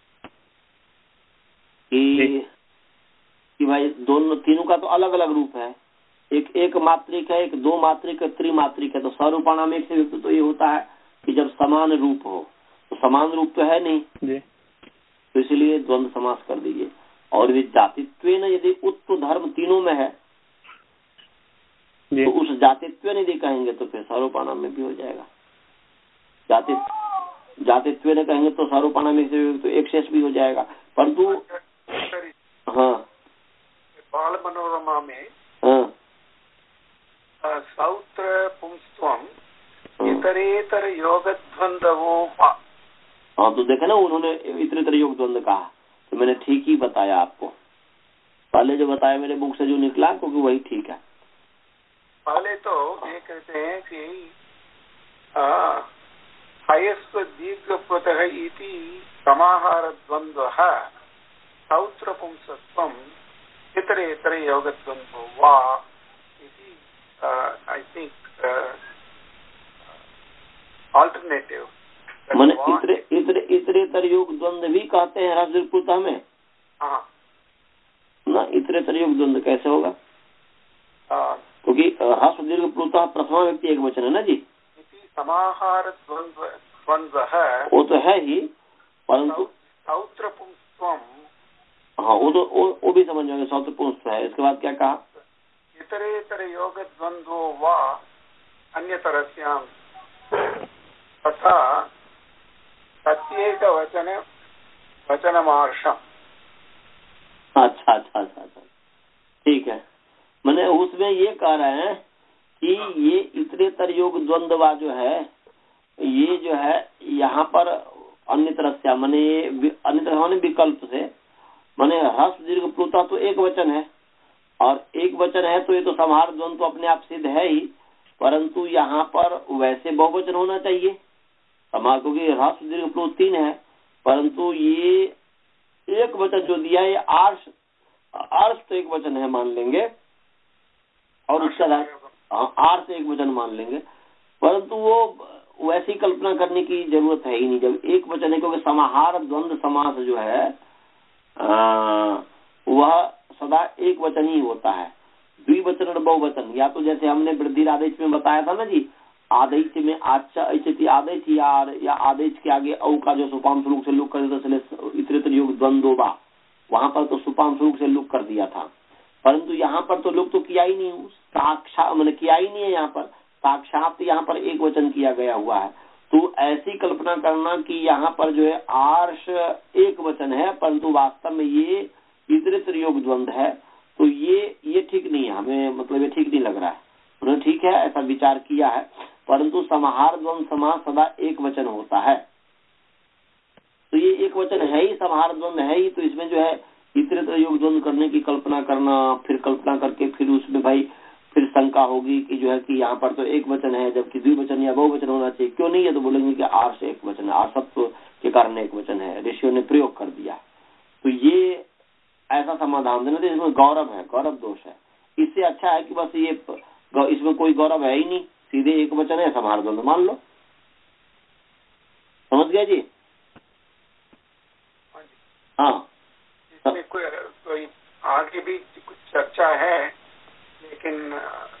कि कि भाई दोनों तीनों का तो अलग अलग रूप है, एक एक मात्रिक है, एक दो मात्रिक है, त्रिमात्रिक है, तो स्वरूपाणाम एक से युक्त तो ये होता है कि जब समान रूप हो, तो समान रूप तो है नहीं जी। तो इसलिए द्वंद्व समास कर दीजिए। और यदि जातित्व न यदि उत्त धर्म तीनों में है तो उस जातित्व निधि कहेंगे तो फिर सारूपाणाम में भी हो जाएगा। जाति जातित्व ने कहेंगे तो सारूपाणाम से तो एक शेष भी हो जाएगा। परंतु हाँ बाल मनोरमा में हाँ सौत्र पुंस्त्वम इतरेतर योग द्वंद्वो। हाँ तो देखे ना उन्होंने इतरेतर योग द्वंद्व कहा तो मैंने ठीक ही बताया आपको। पहले जो बताया मेरे बुक से जो निकला क्योंकि वही ठीक है। पहले तो ये कहते हैं कि हयस्व दीर्घ प्रतः इति समाहार द्वंद्व सौत्र पुंसत्वम इतरेतर योग द्वंद्व वा इति आई थिंक अल्टरनेटिव। मैंने इतरे इतरे इतरेतर योग द्वंद्व भी कहते हैं ह्रस्व में। हाँ ना इतरेतर योग द्वंद्व कैसे होगा? क्योंकि ह्रस्व दीर्घ प्लुतः प्रथमा व्यक्ति एक वचन है ना जी। समाहार द्वंद्व द्वंद्व है वो तो है ही, परंतु सौत्र पुंस्त्वम। हाँ वो तो वो, वो भी समझ जाएंगे सौत्र पुंस्त्व है। इसके बाद क्या कहा? इतरेतर योग द्वंद्वो वा अन्यतरस्याम तथा प्रत्येक वचन वचनमार्षम। अच्छा अच्छा अच्छा अच्छा ठीक है। मैंने उसमें ये कह रहे हैं कि ये इतरेतर योग द्वंद्वा जो है ये जो है यहाँ पर अन्य तरह से मैंने ये अन्य तरह विकल्प से मैंने ह्रस्व दीर्घ प्लुता तो एक वचन है और एक वचन है तो ये तो समाहार द्वंद्व तो अपने आप सिद्ध है ही, परंतु यहाँ पर वैसे बहुवचन होना चाहिए समाहार, क्योंकि ह्रस्व दीर्घ प्लुत तीन है परंतु ये एक वचन जो दिया है आर्ष आर्ष तो एक वचन है मान लेंगे और उसका आर्ष एक वचन मान लेंगे, परंतु वो वैसी कल्पना करने की जरूरत है ही नहीं जब एक वचन है। क्योंकि समाहार द्वंद्व समास जो है आ, वह सदा एक वचन ही होता है। द्विवचन और बहुवचन या तो जैसे हमने वृद्धि आदेश में बताया था ना जी, आदेश में आचा आदेश या, या आदेश के आगे औ का जो सुपाम स्वरूप से लुक कर देता चले इतरेतर योग द्वंद्वोबा, वहां पर तो सुपाम स्वरूप से लुक कर दिया था, परंतु यहाँ पर तो लुक तो किया ही नहीं, साक्षात मैंने किया ही नहीं है। यहाँ पर साक्षात यहाँ पर एक वचन किया गया हुआ है। तो ऐसी कल्पना करना कि यहाँ पर जो है आर्ष एक वचन है परंतु वास्तव में ये इतरेतर योग द्वंद्व है, तो ये ये ठीक नहीं है हमें, मतलब ये ठीक नहीं लग रहा है। उन्होंने ठीक है ऐसा विचार किया है, परंतु समाहार द्वंद्व समास सदा एक वचन होता है। तो ये एक वचन है ही, समाहार द्वंद्व है ही, तो इसमें जो है इतरेतर योग द्वंद्व करने की कल्पना करना, फिर कल्पना करके फिर उसमें भाई फिर शंका होगी कि जो है कि यहाँ पर तो एक वचन है जबकि द्विवचन या बहुवचन होना चाहिए, क्यों नहीं है? तो बोलेंगे कि आर्ष एक वचन है, आर्षत्व के कारण एक वचन है, ऋषियों ने प्रयोग कर दिया। तो ये ऐसा समाधान देना तो इसमें गौरव है, गौरव दोष है। इससे अच्छा है कि बस ये इसमें कोई गौरव है ही नहीं, सीधे एक वचन है, समाहार द्वंद्व मान लो। समझ गया जी? हाँ इसमें कोई, कोई आगे भी कुछ चर्चा है लेकिन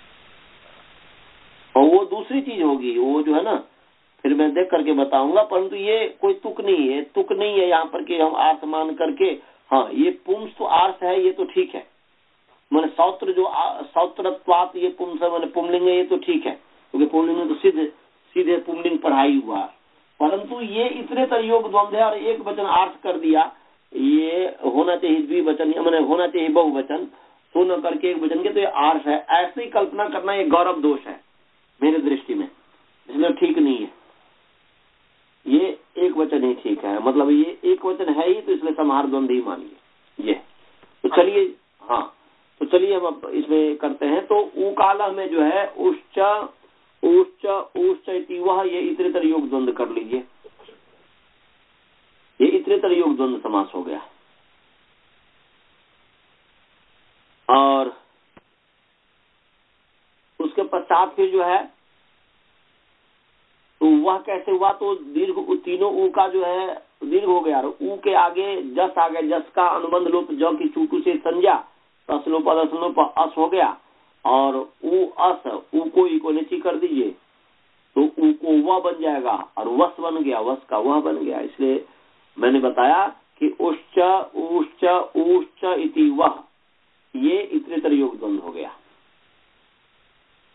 और वो दूसरी चीज होगी, वो जो है ना फिर मैं देख करके बताऊंगा, परंतु ये कोई तुक नहीं है, तुक नहीं है यहाँ पर कि हम आर्थ मान करके हाँ ये पुंस तो आर्थ है ये तो ठीक है, मैंने सौत्र जो सौत्रत्वात ये पुंस मैंने पुमलिंग है ये तो ठीक है, क्योंकि पुमलिंग में तो सीधे सीधे पुमलिंग पढ़ाई हुआ, परंतु ये इतरेतर योग द्वंद्व है और एक वचन आर्थ कर दिया, ये होना चाहिए द्विवचन मैंने होना चाहिए बहुवचन, तो न करके एक वचन के तो ये आर्ष है। ऐसी कल्पना करना ये गौरव दोष है मेरे दृष्टि में, इसलिए ठीक नहीं है। ये एक वचन ही ठीक है, मतलब ये एक वचन है ही तो इसलिए समाहार द्वंद्व ही मानिए ये। तो चलिए हाँ तो चलिए हम अब इसमें करते हैं। तो उकाल में जो है उच्च उच्च उच्च वह ये इतरेतर योग द्वंद्व कर लीजिए, ये इतरेतर योग द्वंद्व समास हो गया। और उसके पश्चात फिर जो है तो वह कैसे हुआ, तो दीर्घ तीनों ऊ का जो है दीर्घ हो गया, ऊ के आगे जस आ गया, जस का अनुबंध लोप ज की चूटू से संज्ञा, असलोप असलोप अस हो गया, और ऊ अस ऊ को ई को नीची कर दीजिए तो ऊ को वह बन जाएगा और वस बन गया, वस का वह बन गया। इसलिए मैंने बताया कि उश्च उश्च उश्च इति वह ये इतरेतर योग द्वंद्व हो गया।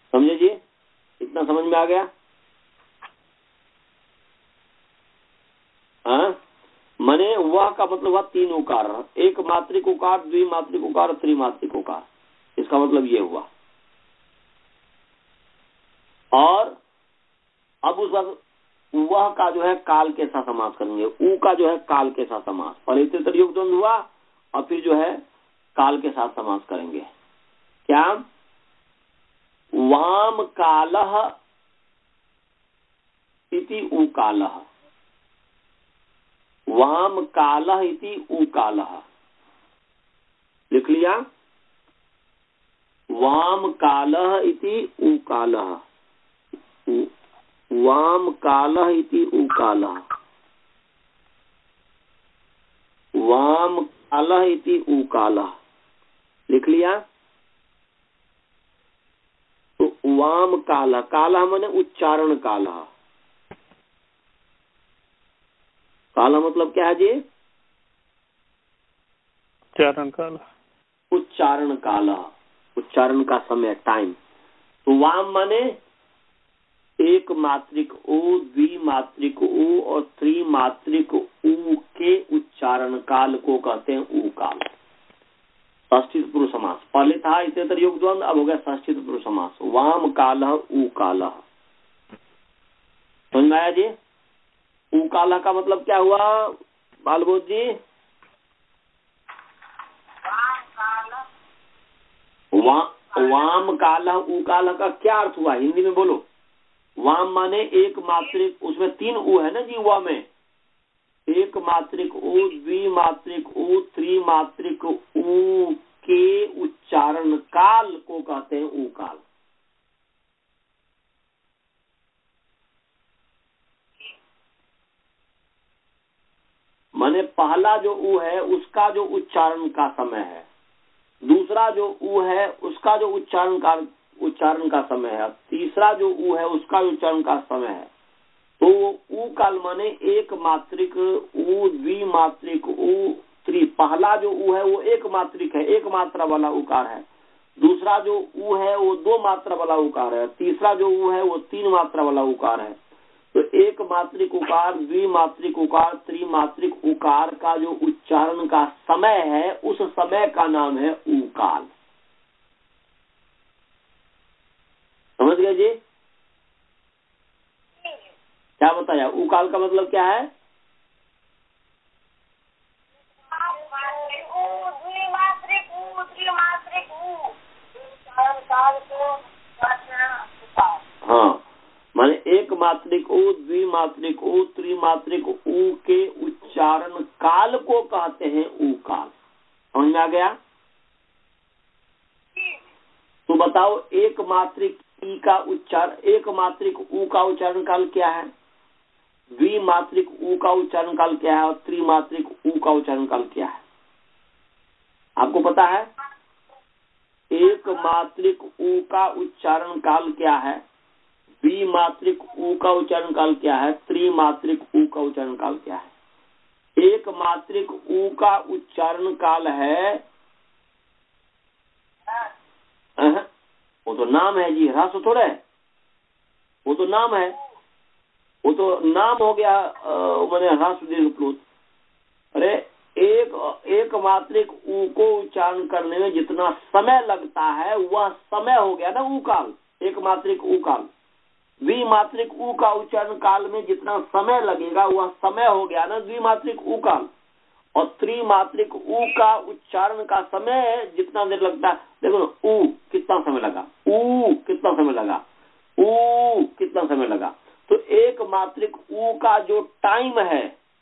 समझे जी? इतना समझ में आ गया? हाँ, मने वह का मतलब हुआ तीन उकार, एक मात्रिक उकार, द्विमात्रिक उकार, त्रिमात्रिक उकार। इसका मतलब ये हुआ। और अब उस वक्त वह का जो है काल के साथ समास करेंगे, ऊ का जो है काल के साथ समास, और इतर योग द्वंद हुआ और फिर जो है काल के साथ समास करेंगे। क्या? वाम कालः इति ऊ कालः, वाम कालः इति ऊ कालः। लिख लिया? वाम कालः इति ऊ कालः, वाम कालः इति ऊ कालः, वाम कालः इति ऊ कालः। लिख लिया? तो वाम कालः, कालः माने उच्चारण कालः। कालः मतलब क्या है जी? उच्चारण काल, उच्चारण कालः, उच्चारण का समय, टाइम। तो वाम माने एक मात्रिक ऊ, द्विमात्रिक ऊ और त्रिमात्रिक ऊ के उच्चारण काल को कहते हैं ऊ काल। षष्ठी पुरुष समास। पहले था इतर योग द्वंद, अब हो गया षष्ठी पुरुष समास। वाम कालः ऊ कालः। समझ में आया जी? ऊ कालः का मतलब क्या हुआ बालबोध जी? वा, वाम कालः ऊ कालः का क्या अर्थ हुआ? हिंदी में बोलो। वाम माने एक मात्रिक, उसमें तीन ऊ है ना जी वा में, एक मात्रिक ऊ, द्विमात्रिक ऊ, त्रिमात्रिक ऊ के उच्चारण काल को कहते हैं ऊ काल। माने पहला जो ऊ है उसका जो उच्चारण का समय है, दूसरा जो ऊ है उसका जो उच्चारण का उच्चारण का समय है, तीसरा जो ऊ है उसका उच्चारण का समय है। तो ऊ काल माने एक मात्रिक ऊ, द्विमात्रिक ऊ, त्रि। पहला जो ऊ है वो एक मात्रिक है, एक मात्रा वाला उकार है। दूसरा जो ऊ है वो दो मात्रा वाला उकार है। तीसरा जो ऊ है वो तीन मात्रा वाला उकार है। तो एक मात्रिक उकार, द्विमात्रिक उकार, त्रिमात्रिक उकार का जो उच्चारण का समय है उस समय का नाम है ऊ काल। समझ गए जी? क्या बताया? ऊ काल का मतलब क्या है? हाँ, माने एक मात्रिक ऊ, द्विमात्रिक ऊ, त्रिमात्रिक ऊ के उच्चारण काल को कहते हैं ऊ काल। समझ में आ गया? तो बताओ एक मात्रिक ई का उच्चारण, एक मात्रिक ऊ का उच्चारण काल क्या है, द्विमात्रिक ऊ का उच्चारण काल क्या है और त्रिमात्रिक ऊ का उच्चारण काल क्या है? आपको पता है? एक मात्रिक ऊ का उच्चारण काल क्या है, द्विमात्रिक ऊ का उच्चारण काल क्या है, त्रिमात्रिक ऊ का उच्चारण काल क्या है? एक मात्रिक ऊ का उच्चारण काल है, वो तो नाम है जी, ह्रस्व थोड़ा है, वो तो नाम है, वो तो नाम हो गया मैंने ह्रस्व दीर्घ प्लुत। अरे एक एक मात्रिक ऊ को उच्चारण करने में जितना समय लगता है वह समय हो गया ना ऊ काल, एक मात्रिक ऊ काल। द्विमात्रिक ऊ का उच्चारण काल में जितना समय लगेगा वह समय हो गया ना द्विमात्रिक ऊ काल। और त्रिमात्रिक ऊ का उच्चारण का समय जितना देर लगता है, देखो ना, ऊ कितना समय लगा, ऊ कितना समय लगा, ऊ कितना समय लगा। तो एक मात्रिक ऊ का जो टाइम है,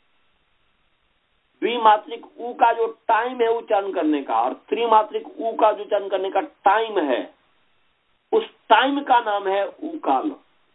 द्विमात्रिक ऊ का जो टाइम है उच्चारण करने का, और त्रिमात्रिक ऊ का जो उच्चारण करने का टाइम है, उस टाइम का नाम है ऊ काल।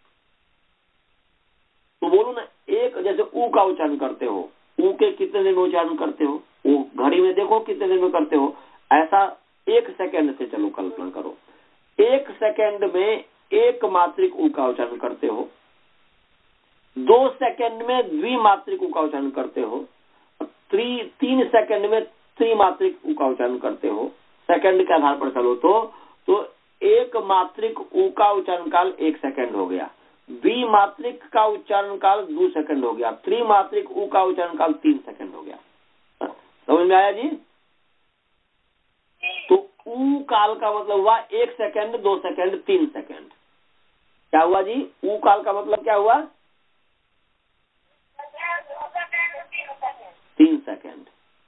तो बोलो ना, एक जैसे ऊ का उच्चारण करते हो, ऊ के कितने दिन में उच्चारण करते हो, वो घड़ी में देखो कितने दिन में करते हो, ऐसा एक सेकंड से चलो कल्पना करो, एक सेकंड में एक मात्रिक ऊ का उच्चारण करते हो, दो सेकंड में द्विमात्रिक ऊ का उच्चारण करते हो, त्री तीन सेकंड में त्रिमात्रिक ऊ का उच्चारण करते हो। सेकंड के आधार पर चलो तो तो एक मात्रिक ऊ का उच्चारण काल एक सेकंड हो गया, द्विमात्रिक का उच्चारण काल दो सेकंड हो गया, त्रिमात्रिक ऊ का उच्चारण काल तीन सेकंड हो गया। समझ में आया जी? तो ऊ काल का मतलब हुआ एक सेकंड, दो सेकंड, तीन सेकंड। क्या हुआ जी? ऊ काल का मतलब क्या हुआ? तीन सेकंड।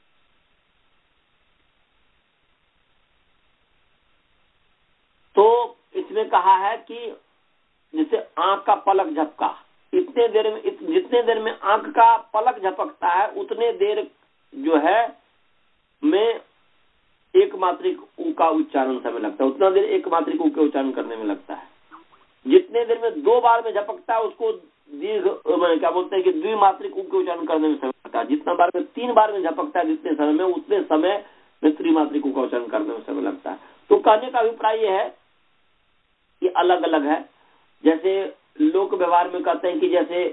तो इसमें कहा है कि जैसे आंख का पलक झपका, इतने देर में इत, जितने देर में आंख का पलक झपकता है उतने देर जो है में एक मात्रिक ऊ का उच्चारण समय लगता है, उतना देर एक मात्रिक ऊ के उच्चारण करने में लगता है। जितने देर में दो बार में झपकता है उसको दीर्घ मैंने क्या बोलते हैं कि द्विमात्रिक ऊ के उच्चारण करने में समय लगता है। जितना बार में तीन बार में झपकता है जितने समय में, उतने समय में त्रिमात्रिक ऊ का उच्चारण करने में समय लगता है। तो कहने का अभिप्राय यह है कि अलग अलग है। जैसे लोक व्यवहार में कहते हैं कि जैसे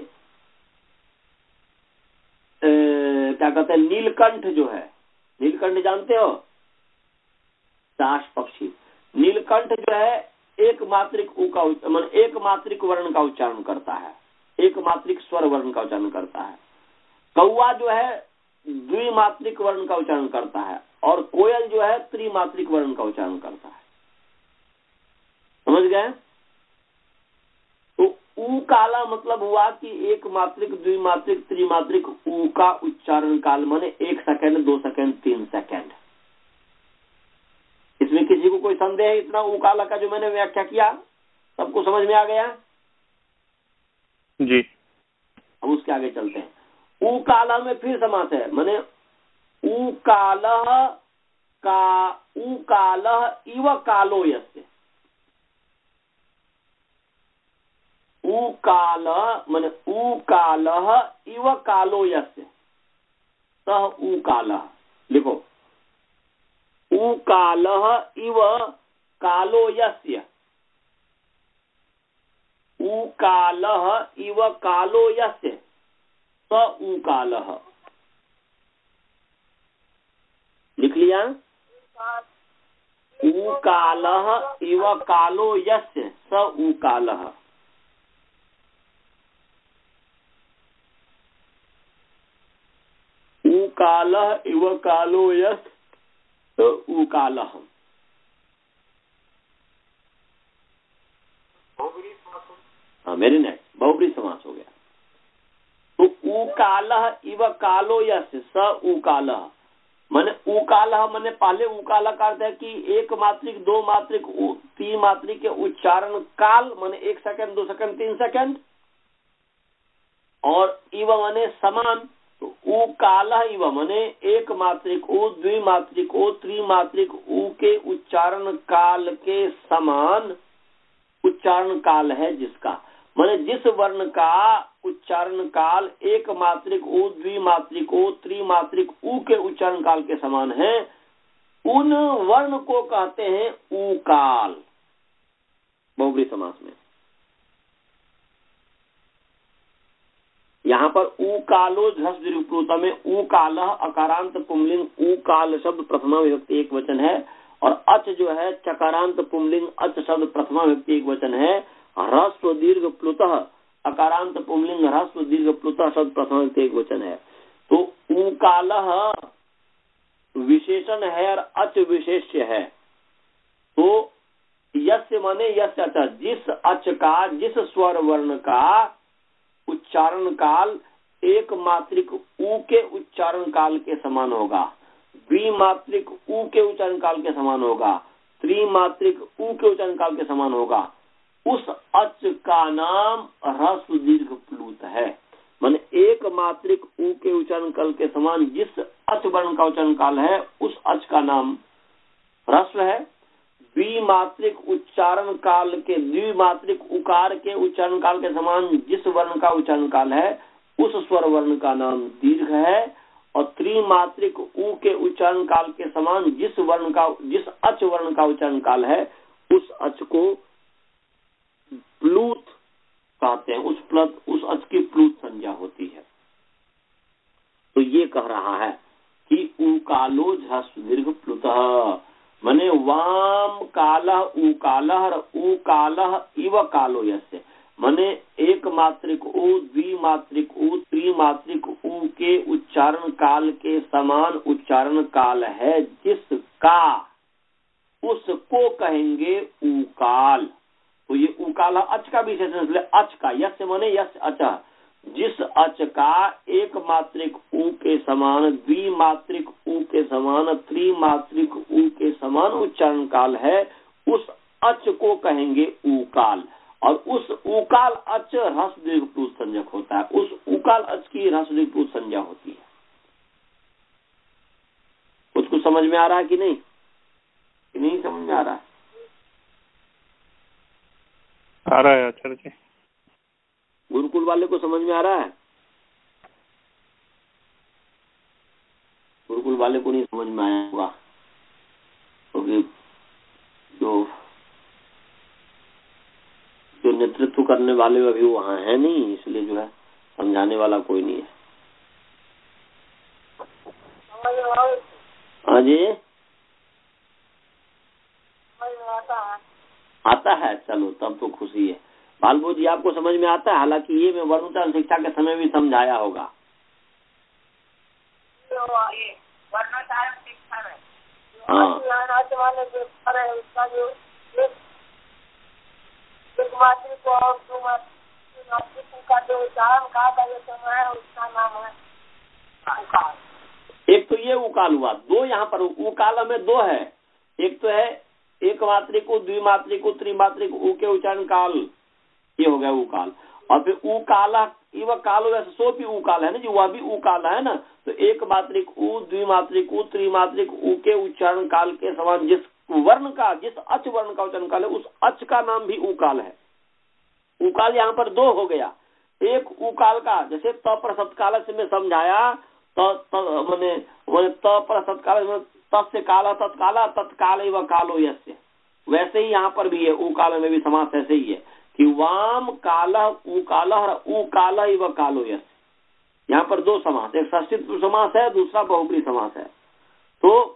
ए, क्या कहते हैं, नीलकंठ जो है, नीलकंठ जानते हो, दास पक्षी, नीलकंठ जो है एक मात्रिक ऊ का मतलब एक मात्रिक वर्ण का उच्चारण करता है, एक मात्रिक स्वर वर्ण का उच्चारण करता है। कौवा जो है द्विमात्रिक वर्ण का उच्चारण करता है, और कोयल जो है त्रिमात्रिक वर्ण का उच्चारण करता है। समझ गए? तो ऊ काला मतलब हुआ कि एक मात्रिक, द्विमात्रिक, त्रिमात्रिक ऊ का उच्चारण काल माने एक सेकंड, दो सेकंड, तीन सेकंड। इसमें किसी को कोई संदेह है? इतना ऊ काला का जो मैंने व्याख्या किया सबको समझ में आ गया जी? अब उसके आगे चलते हैं। ऊ काला में फिर समास है, माने ऊ कालः का ऊ कालः इव कालो यस्य। ऊ काल माने ऊ कालः इव कालो यस्य, सह ऊ कालः। लिखो, ऊ कालः इव कालो यस्य, ऊ कालः इव कालो यस्य, स ऊ कालः। लिख लिया? ऊ कालः इव कालो यस्य, स ऊ कालः। ऊ कालः इव कालो यस्य, स ऊ कालः। हाँ, मेरी नेट बहुब्री समास हो गया। तो ऊ कालः इव कालो यस्य, स ऊ कालः। माने ऊ कालः माने पहले ऊ कालः का अर्थ है कि एक मात्रिक, दो मात्रिक, तीन मात्रिक के उच्चारण काल माने एक सेकंड, दो सेकंड, तीन सेकंड, और इव माने समान। तो ऊ कालः इव माने एक मात्रिक ऊ, द्विमात्रिक ऊ, त्रिमात्रिक ऊ के उच्चारण काल के समान उच्चारण काल है जिसका, माने जिस वर्ण का उच्चारण काल एक मात्रिक ऊ, द्विमात्रिक ऊ, त्रिमात्रिक ऊ के उच्चारण काल के समान है, उन वर्ण को कहते हैं ऊ काल बहुब्री समास में। यहाँ पर ऊ कालो झस दीर्घप्लुत में ऊ कालः अकारांत पुंलिंग ऊ काल शब्द प्रथमा विभक्ति एक वचन है, और अच जो है चकारांत पुंलिंग अच शब्द प्रथमा विभक्ति एक वचन है। ह्रस्व दीर्घ प्लुतः अकारांत पुंलिंग ह्रस्व दीर्घ प्लुतः शब्द प्रथमा विभक्ति एक वचन है। तो ऊ कालः विशेषण है और अच विशेष्य है। तो यस्य माने यस्य अच, जिस अच का, जिस स्वर वर्ण का उच्चारण काल एक मात्रिक ऊ के उच्चारण काल के समान होगा, द्विमात्रिक ऊ के उच्चारण काल के समान होगा, त्रिमात्रिक ऊ के उच्चारण काल के समान होगा, उस अच का नाम ह्रस्व दीर्घ प्लुत है। माने एक मात्रिक ऊ के उच्चारण काल के समान जिस अच वर्ण का उच्चारण काल है उस अच का नाम ह्रस्व है। द्विमात्रिक उच्चारण काल के, द्विमात्रिक उकार के उच्चारण काल के समान जिस वर्ण का उच्चारण काल है उस स्वर वर्ण का नाम दीर्घ है, और त्रिमात्रिक ऊ के उच्चारण काल के समान जिस वर्ण का, जिस अच वर्ण का उच्चारण काल है उस अच को प्लुत कहते हैं। उस प्लुत उस अच की प्लुत संज्ञा होती है। तो ये कह रहा है कि ऊ कालो झस दीर्घ प्लुतः, माने वाम कालः उ कालः उ कालः इव कालो यस्य, माने एक मात्रिक उ, द्विमात्रिक उ, त्रिमात्रिक उ के उच्चारण काल के समान उच्चारण काल है जिसका, उसको कहेंगे उकाल। तो ये उकाल अच का विशेषण, इसलिए अच का, यस्य माने यस्य अच, जिस अच का एक मात्रिक उ के समान, द्विमात्रिक उ के समान, त्रिमात्रिक उ के समान उच्चारण काल है, उस अच को कहेंगे उकाल। और उस उकाल अच ह्रस्व दीर्घ प्लुत संज्ञक होता है। उस उकाल अच की ह्रस्व दीर्घ प्लुत संज्ञा होती है। कुछ कुछ समझ में आ रहा है कि नहीं, कि नहीं समझ में आ रहा है? आ रहा है आचार्य जी। गुरुकुल वाले को समझ में आ रहा है? गुरुकुल वाले को नहीं समझ में आया होगा, क्योंकि जो जो नेतृत्व करने वाले अभी वहाँ है नहीं, इसलिए जो है समझाने वाला कोई नहीं है। हाँ जी, आता है, चलो तब तो खुशी है। बालबो जी आपको समझ में आता है? हालांकि ये मैं वर्णोच्चारण शिक्षा के समय भी समझाया होगा। हाँ, एक तो ये उकाल हुआ, दो यहाँ पर उकाल में दो है। एक तो है एक मात्रिक उ, द्विमात्रिक उ, त्रिमात्रिक उ के उच्चारण काल, ये हो गया उकाल। और फिर उकाला इव कालो वैसे सो भी उकाल है ना जी, वह भी उकाल है ना। तो एक मात्रिक उ, द्विमात्रिक उ, त्रिमात्रिक उ के उच्चारण काल के समान जिस वर्ण का, जिस अच वर्ण का उच्चारण काल है, उस अच का नाम भी उकाल है। उकाल यहाँ पर दो हो गया। एक उकाल का जैसे त पर सत्काल से मैं समझाया, तो मैंने त पर सत्काल में तस्य काला तत्काला तत्काल एवं कालो यस्य, वैसे ही यहाँ पर भी है। उकाल में भी समास ऐसे ही है कि वाम कालः उकालः उकालः एवं कालो यस्य। यहाँ पर दो समास, एक षष्ठी समास है, दूसरा बहुब्री समास है। तो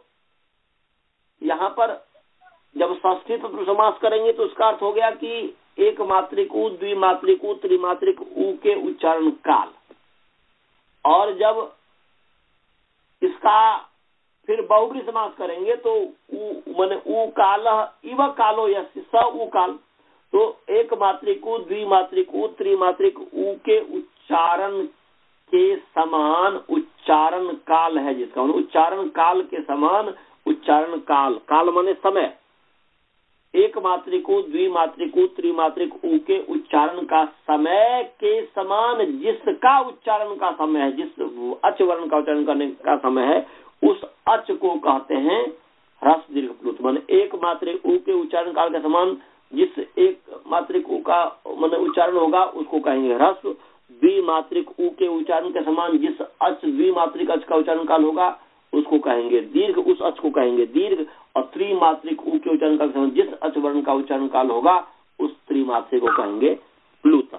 यहाँ पर जब षष्ठी तत्व समास करेंगे तो उसका अर्थ हो गया कि एक मात्रिक उ, द्विमात्रिक उ, त्रिमात्रिक उ के उच्चारण काल। और जब इसका फिर बहुब्री समास करेंगे तो माने उ काल इव कालो यस्य स उ काल। तो एक मात्रिक उ, द्विमात्रिक उ, त्रिमात्रिक उ के उच्चारण के समान उच्चारण काल है जिसका, उच्चारण काल के समान उच्चारण काल, काल माने समय। एक मात्रिक उ, द्विमात्रिक उ, त्रिमात्रिक उ के उच्चारण का समय के समान जिसका उच्चारण का समय है, जिस अच वर्ण का उच्चारण करने का समय है, उस अच को कहते हैं ह्रस्व दीर्घ प्लुत। माने एक मात्रिक उ के उच्चारण काल के समान जिस एक मात्रिक उ का माने उच्चारण होगा उसको कहेंगे ह्रस्व। द्विमात्रिक उ के उच्चारण के समान जिस अच द्विमात्रिक अच का उच्चारण काल होगा उसको कहेंगे दीर्घ, उस अच को कहेंगे दीर्घ। और त्रिमात्रिक उ के उच्चारण काल के समान जिस अच वर्ण का उच्चारण काल होगा उस त्रिमात्रिक को कहेंगे प्लुत।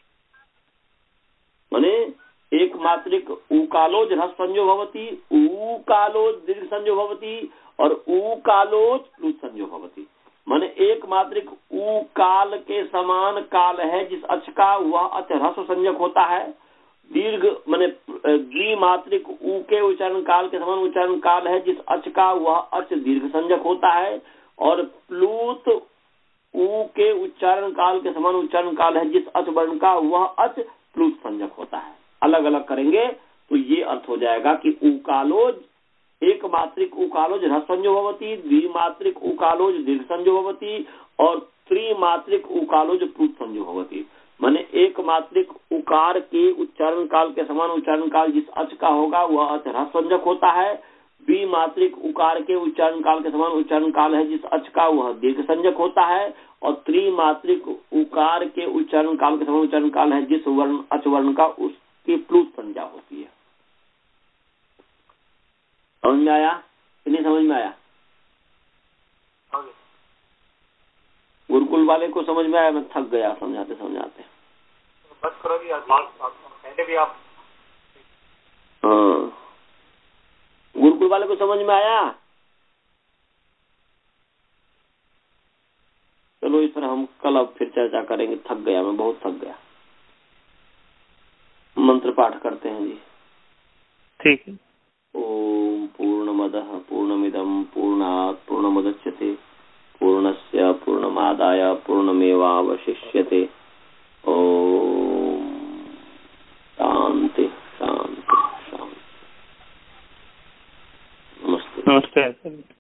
माने एक मात्रिक उकालोज ह्रस्व संजो भवति, उकालोज दीर्घ संजो भवति और उकालोज प्लुत संजो भवति। माने एक मात्रिक उकाल के समान काल है जिस अच का वह अच ह्रस्व संज्ञक होता है। दीर्घ माने द्विमात्रिक उ के उच्चारण काल के समान उच्चारण काल है जिस अच का वह अच दीर्घ संज्ञक होता है। और प्लुत उ के उच्चारण काल के समान उच्चारण काल है जिस अच वर्ण का वह अच प्लुत संज्ञक होता है। अलग अलग करेंगे तो ये अर्थ हो जाएगा कि उकालोज एक मात्रिक उकालोज ह्रस्व संजो भवति, द्विमात्रिक उकालोज दीर्घ संजो भवति और त्रिमात्रिक उकालोज प्लुत संजो भवति। माने एक मात्रिक उकार के उच्चारण काल के समान उच्चारण काल जिस अच का होगा वह अच ह्रस्व संज्ञक होता है। द्विमात्रिक उकार के उच्चारण काल के समान उच्चारण काल है जिस अच का वह दीर्घ संज्ञक होता है। और त्रिमात्रिक उकार के उच्चारण काल के समान उच्चारण काल है जिस वर्ण अच वर्ण का उसकी प्लुत संज्ञा होती है। समझ में आया कि नहीं समझ में आया? गुरुकुल वाले को समझ में आया? मैं थक गया समझाते समझाते। बस करो भी पहले भी आप। हाँ, गुरुकुल वाले को समझ में आया? हम कल अब फिर चर्चा करेंगे। थक गया मैं, बहुत थक गया। मंत्र पाठ करते हैं जी। ठीक है। ओम पूर्णमदः पूर्णमिदं पूर्णात् पूर्णमुदच्यते पूर्णस्य पूर्णमादाय पूर्णमेवावशिष्यते। ओम शांति शांति शांति। नमस्ते। नमस्ते।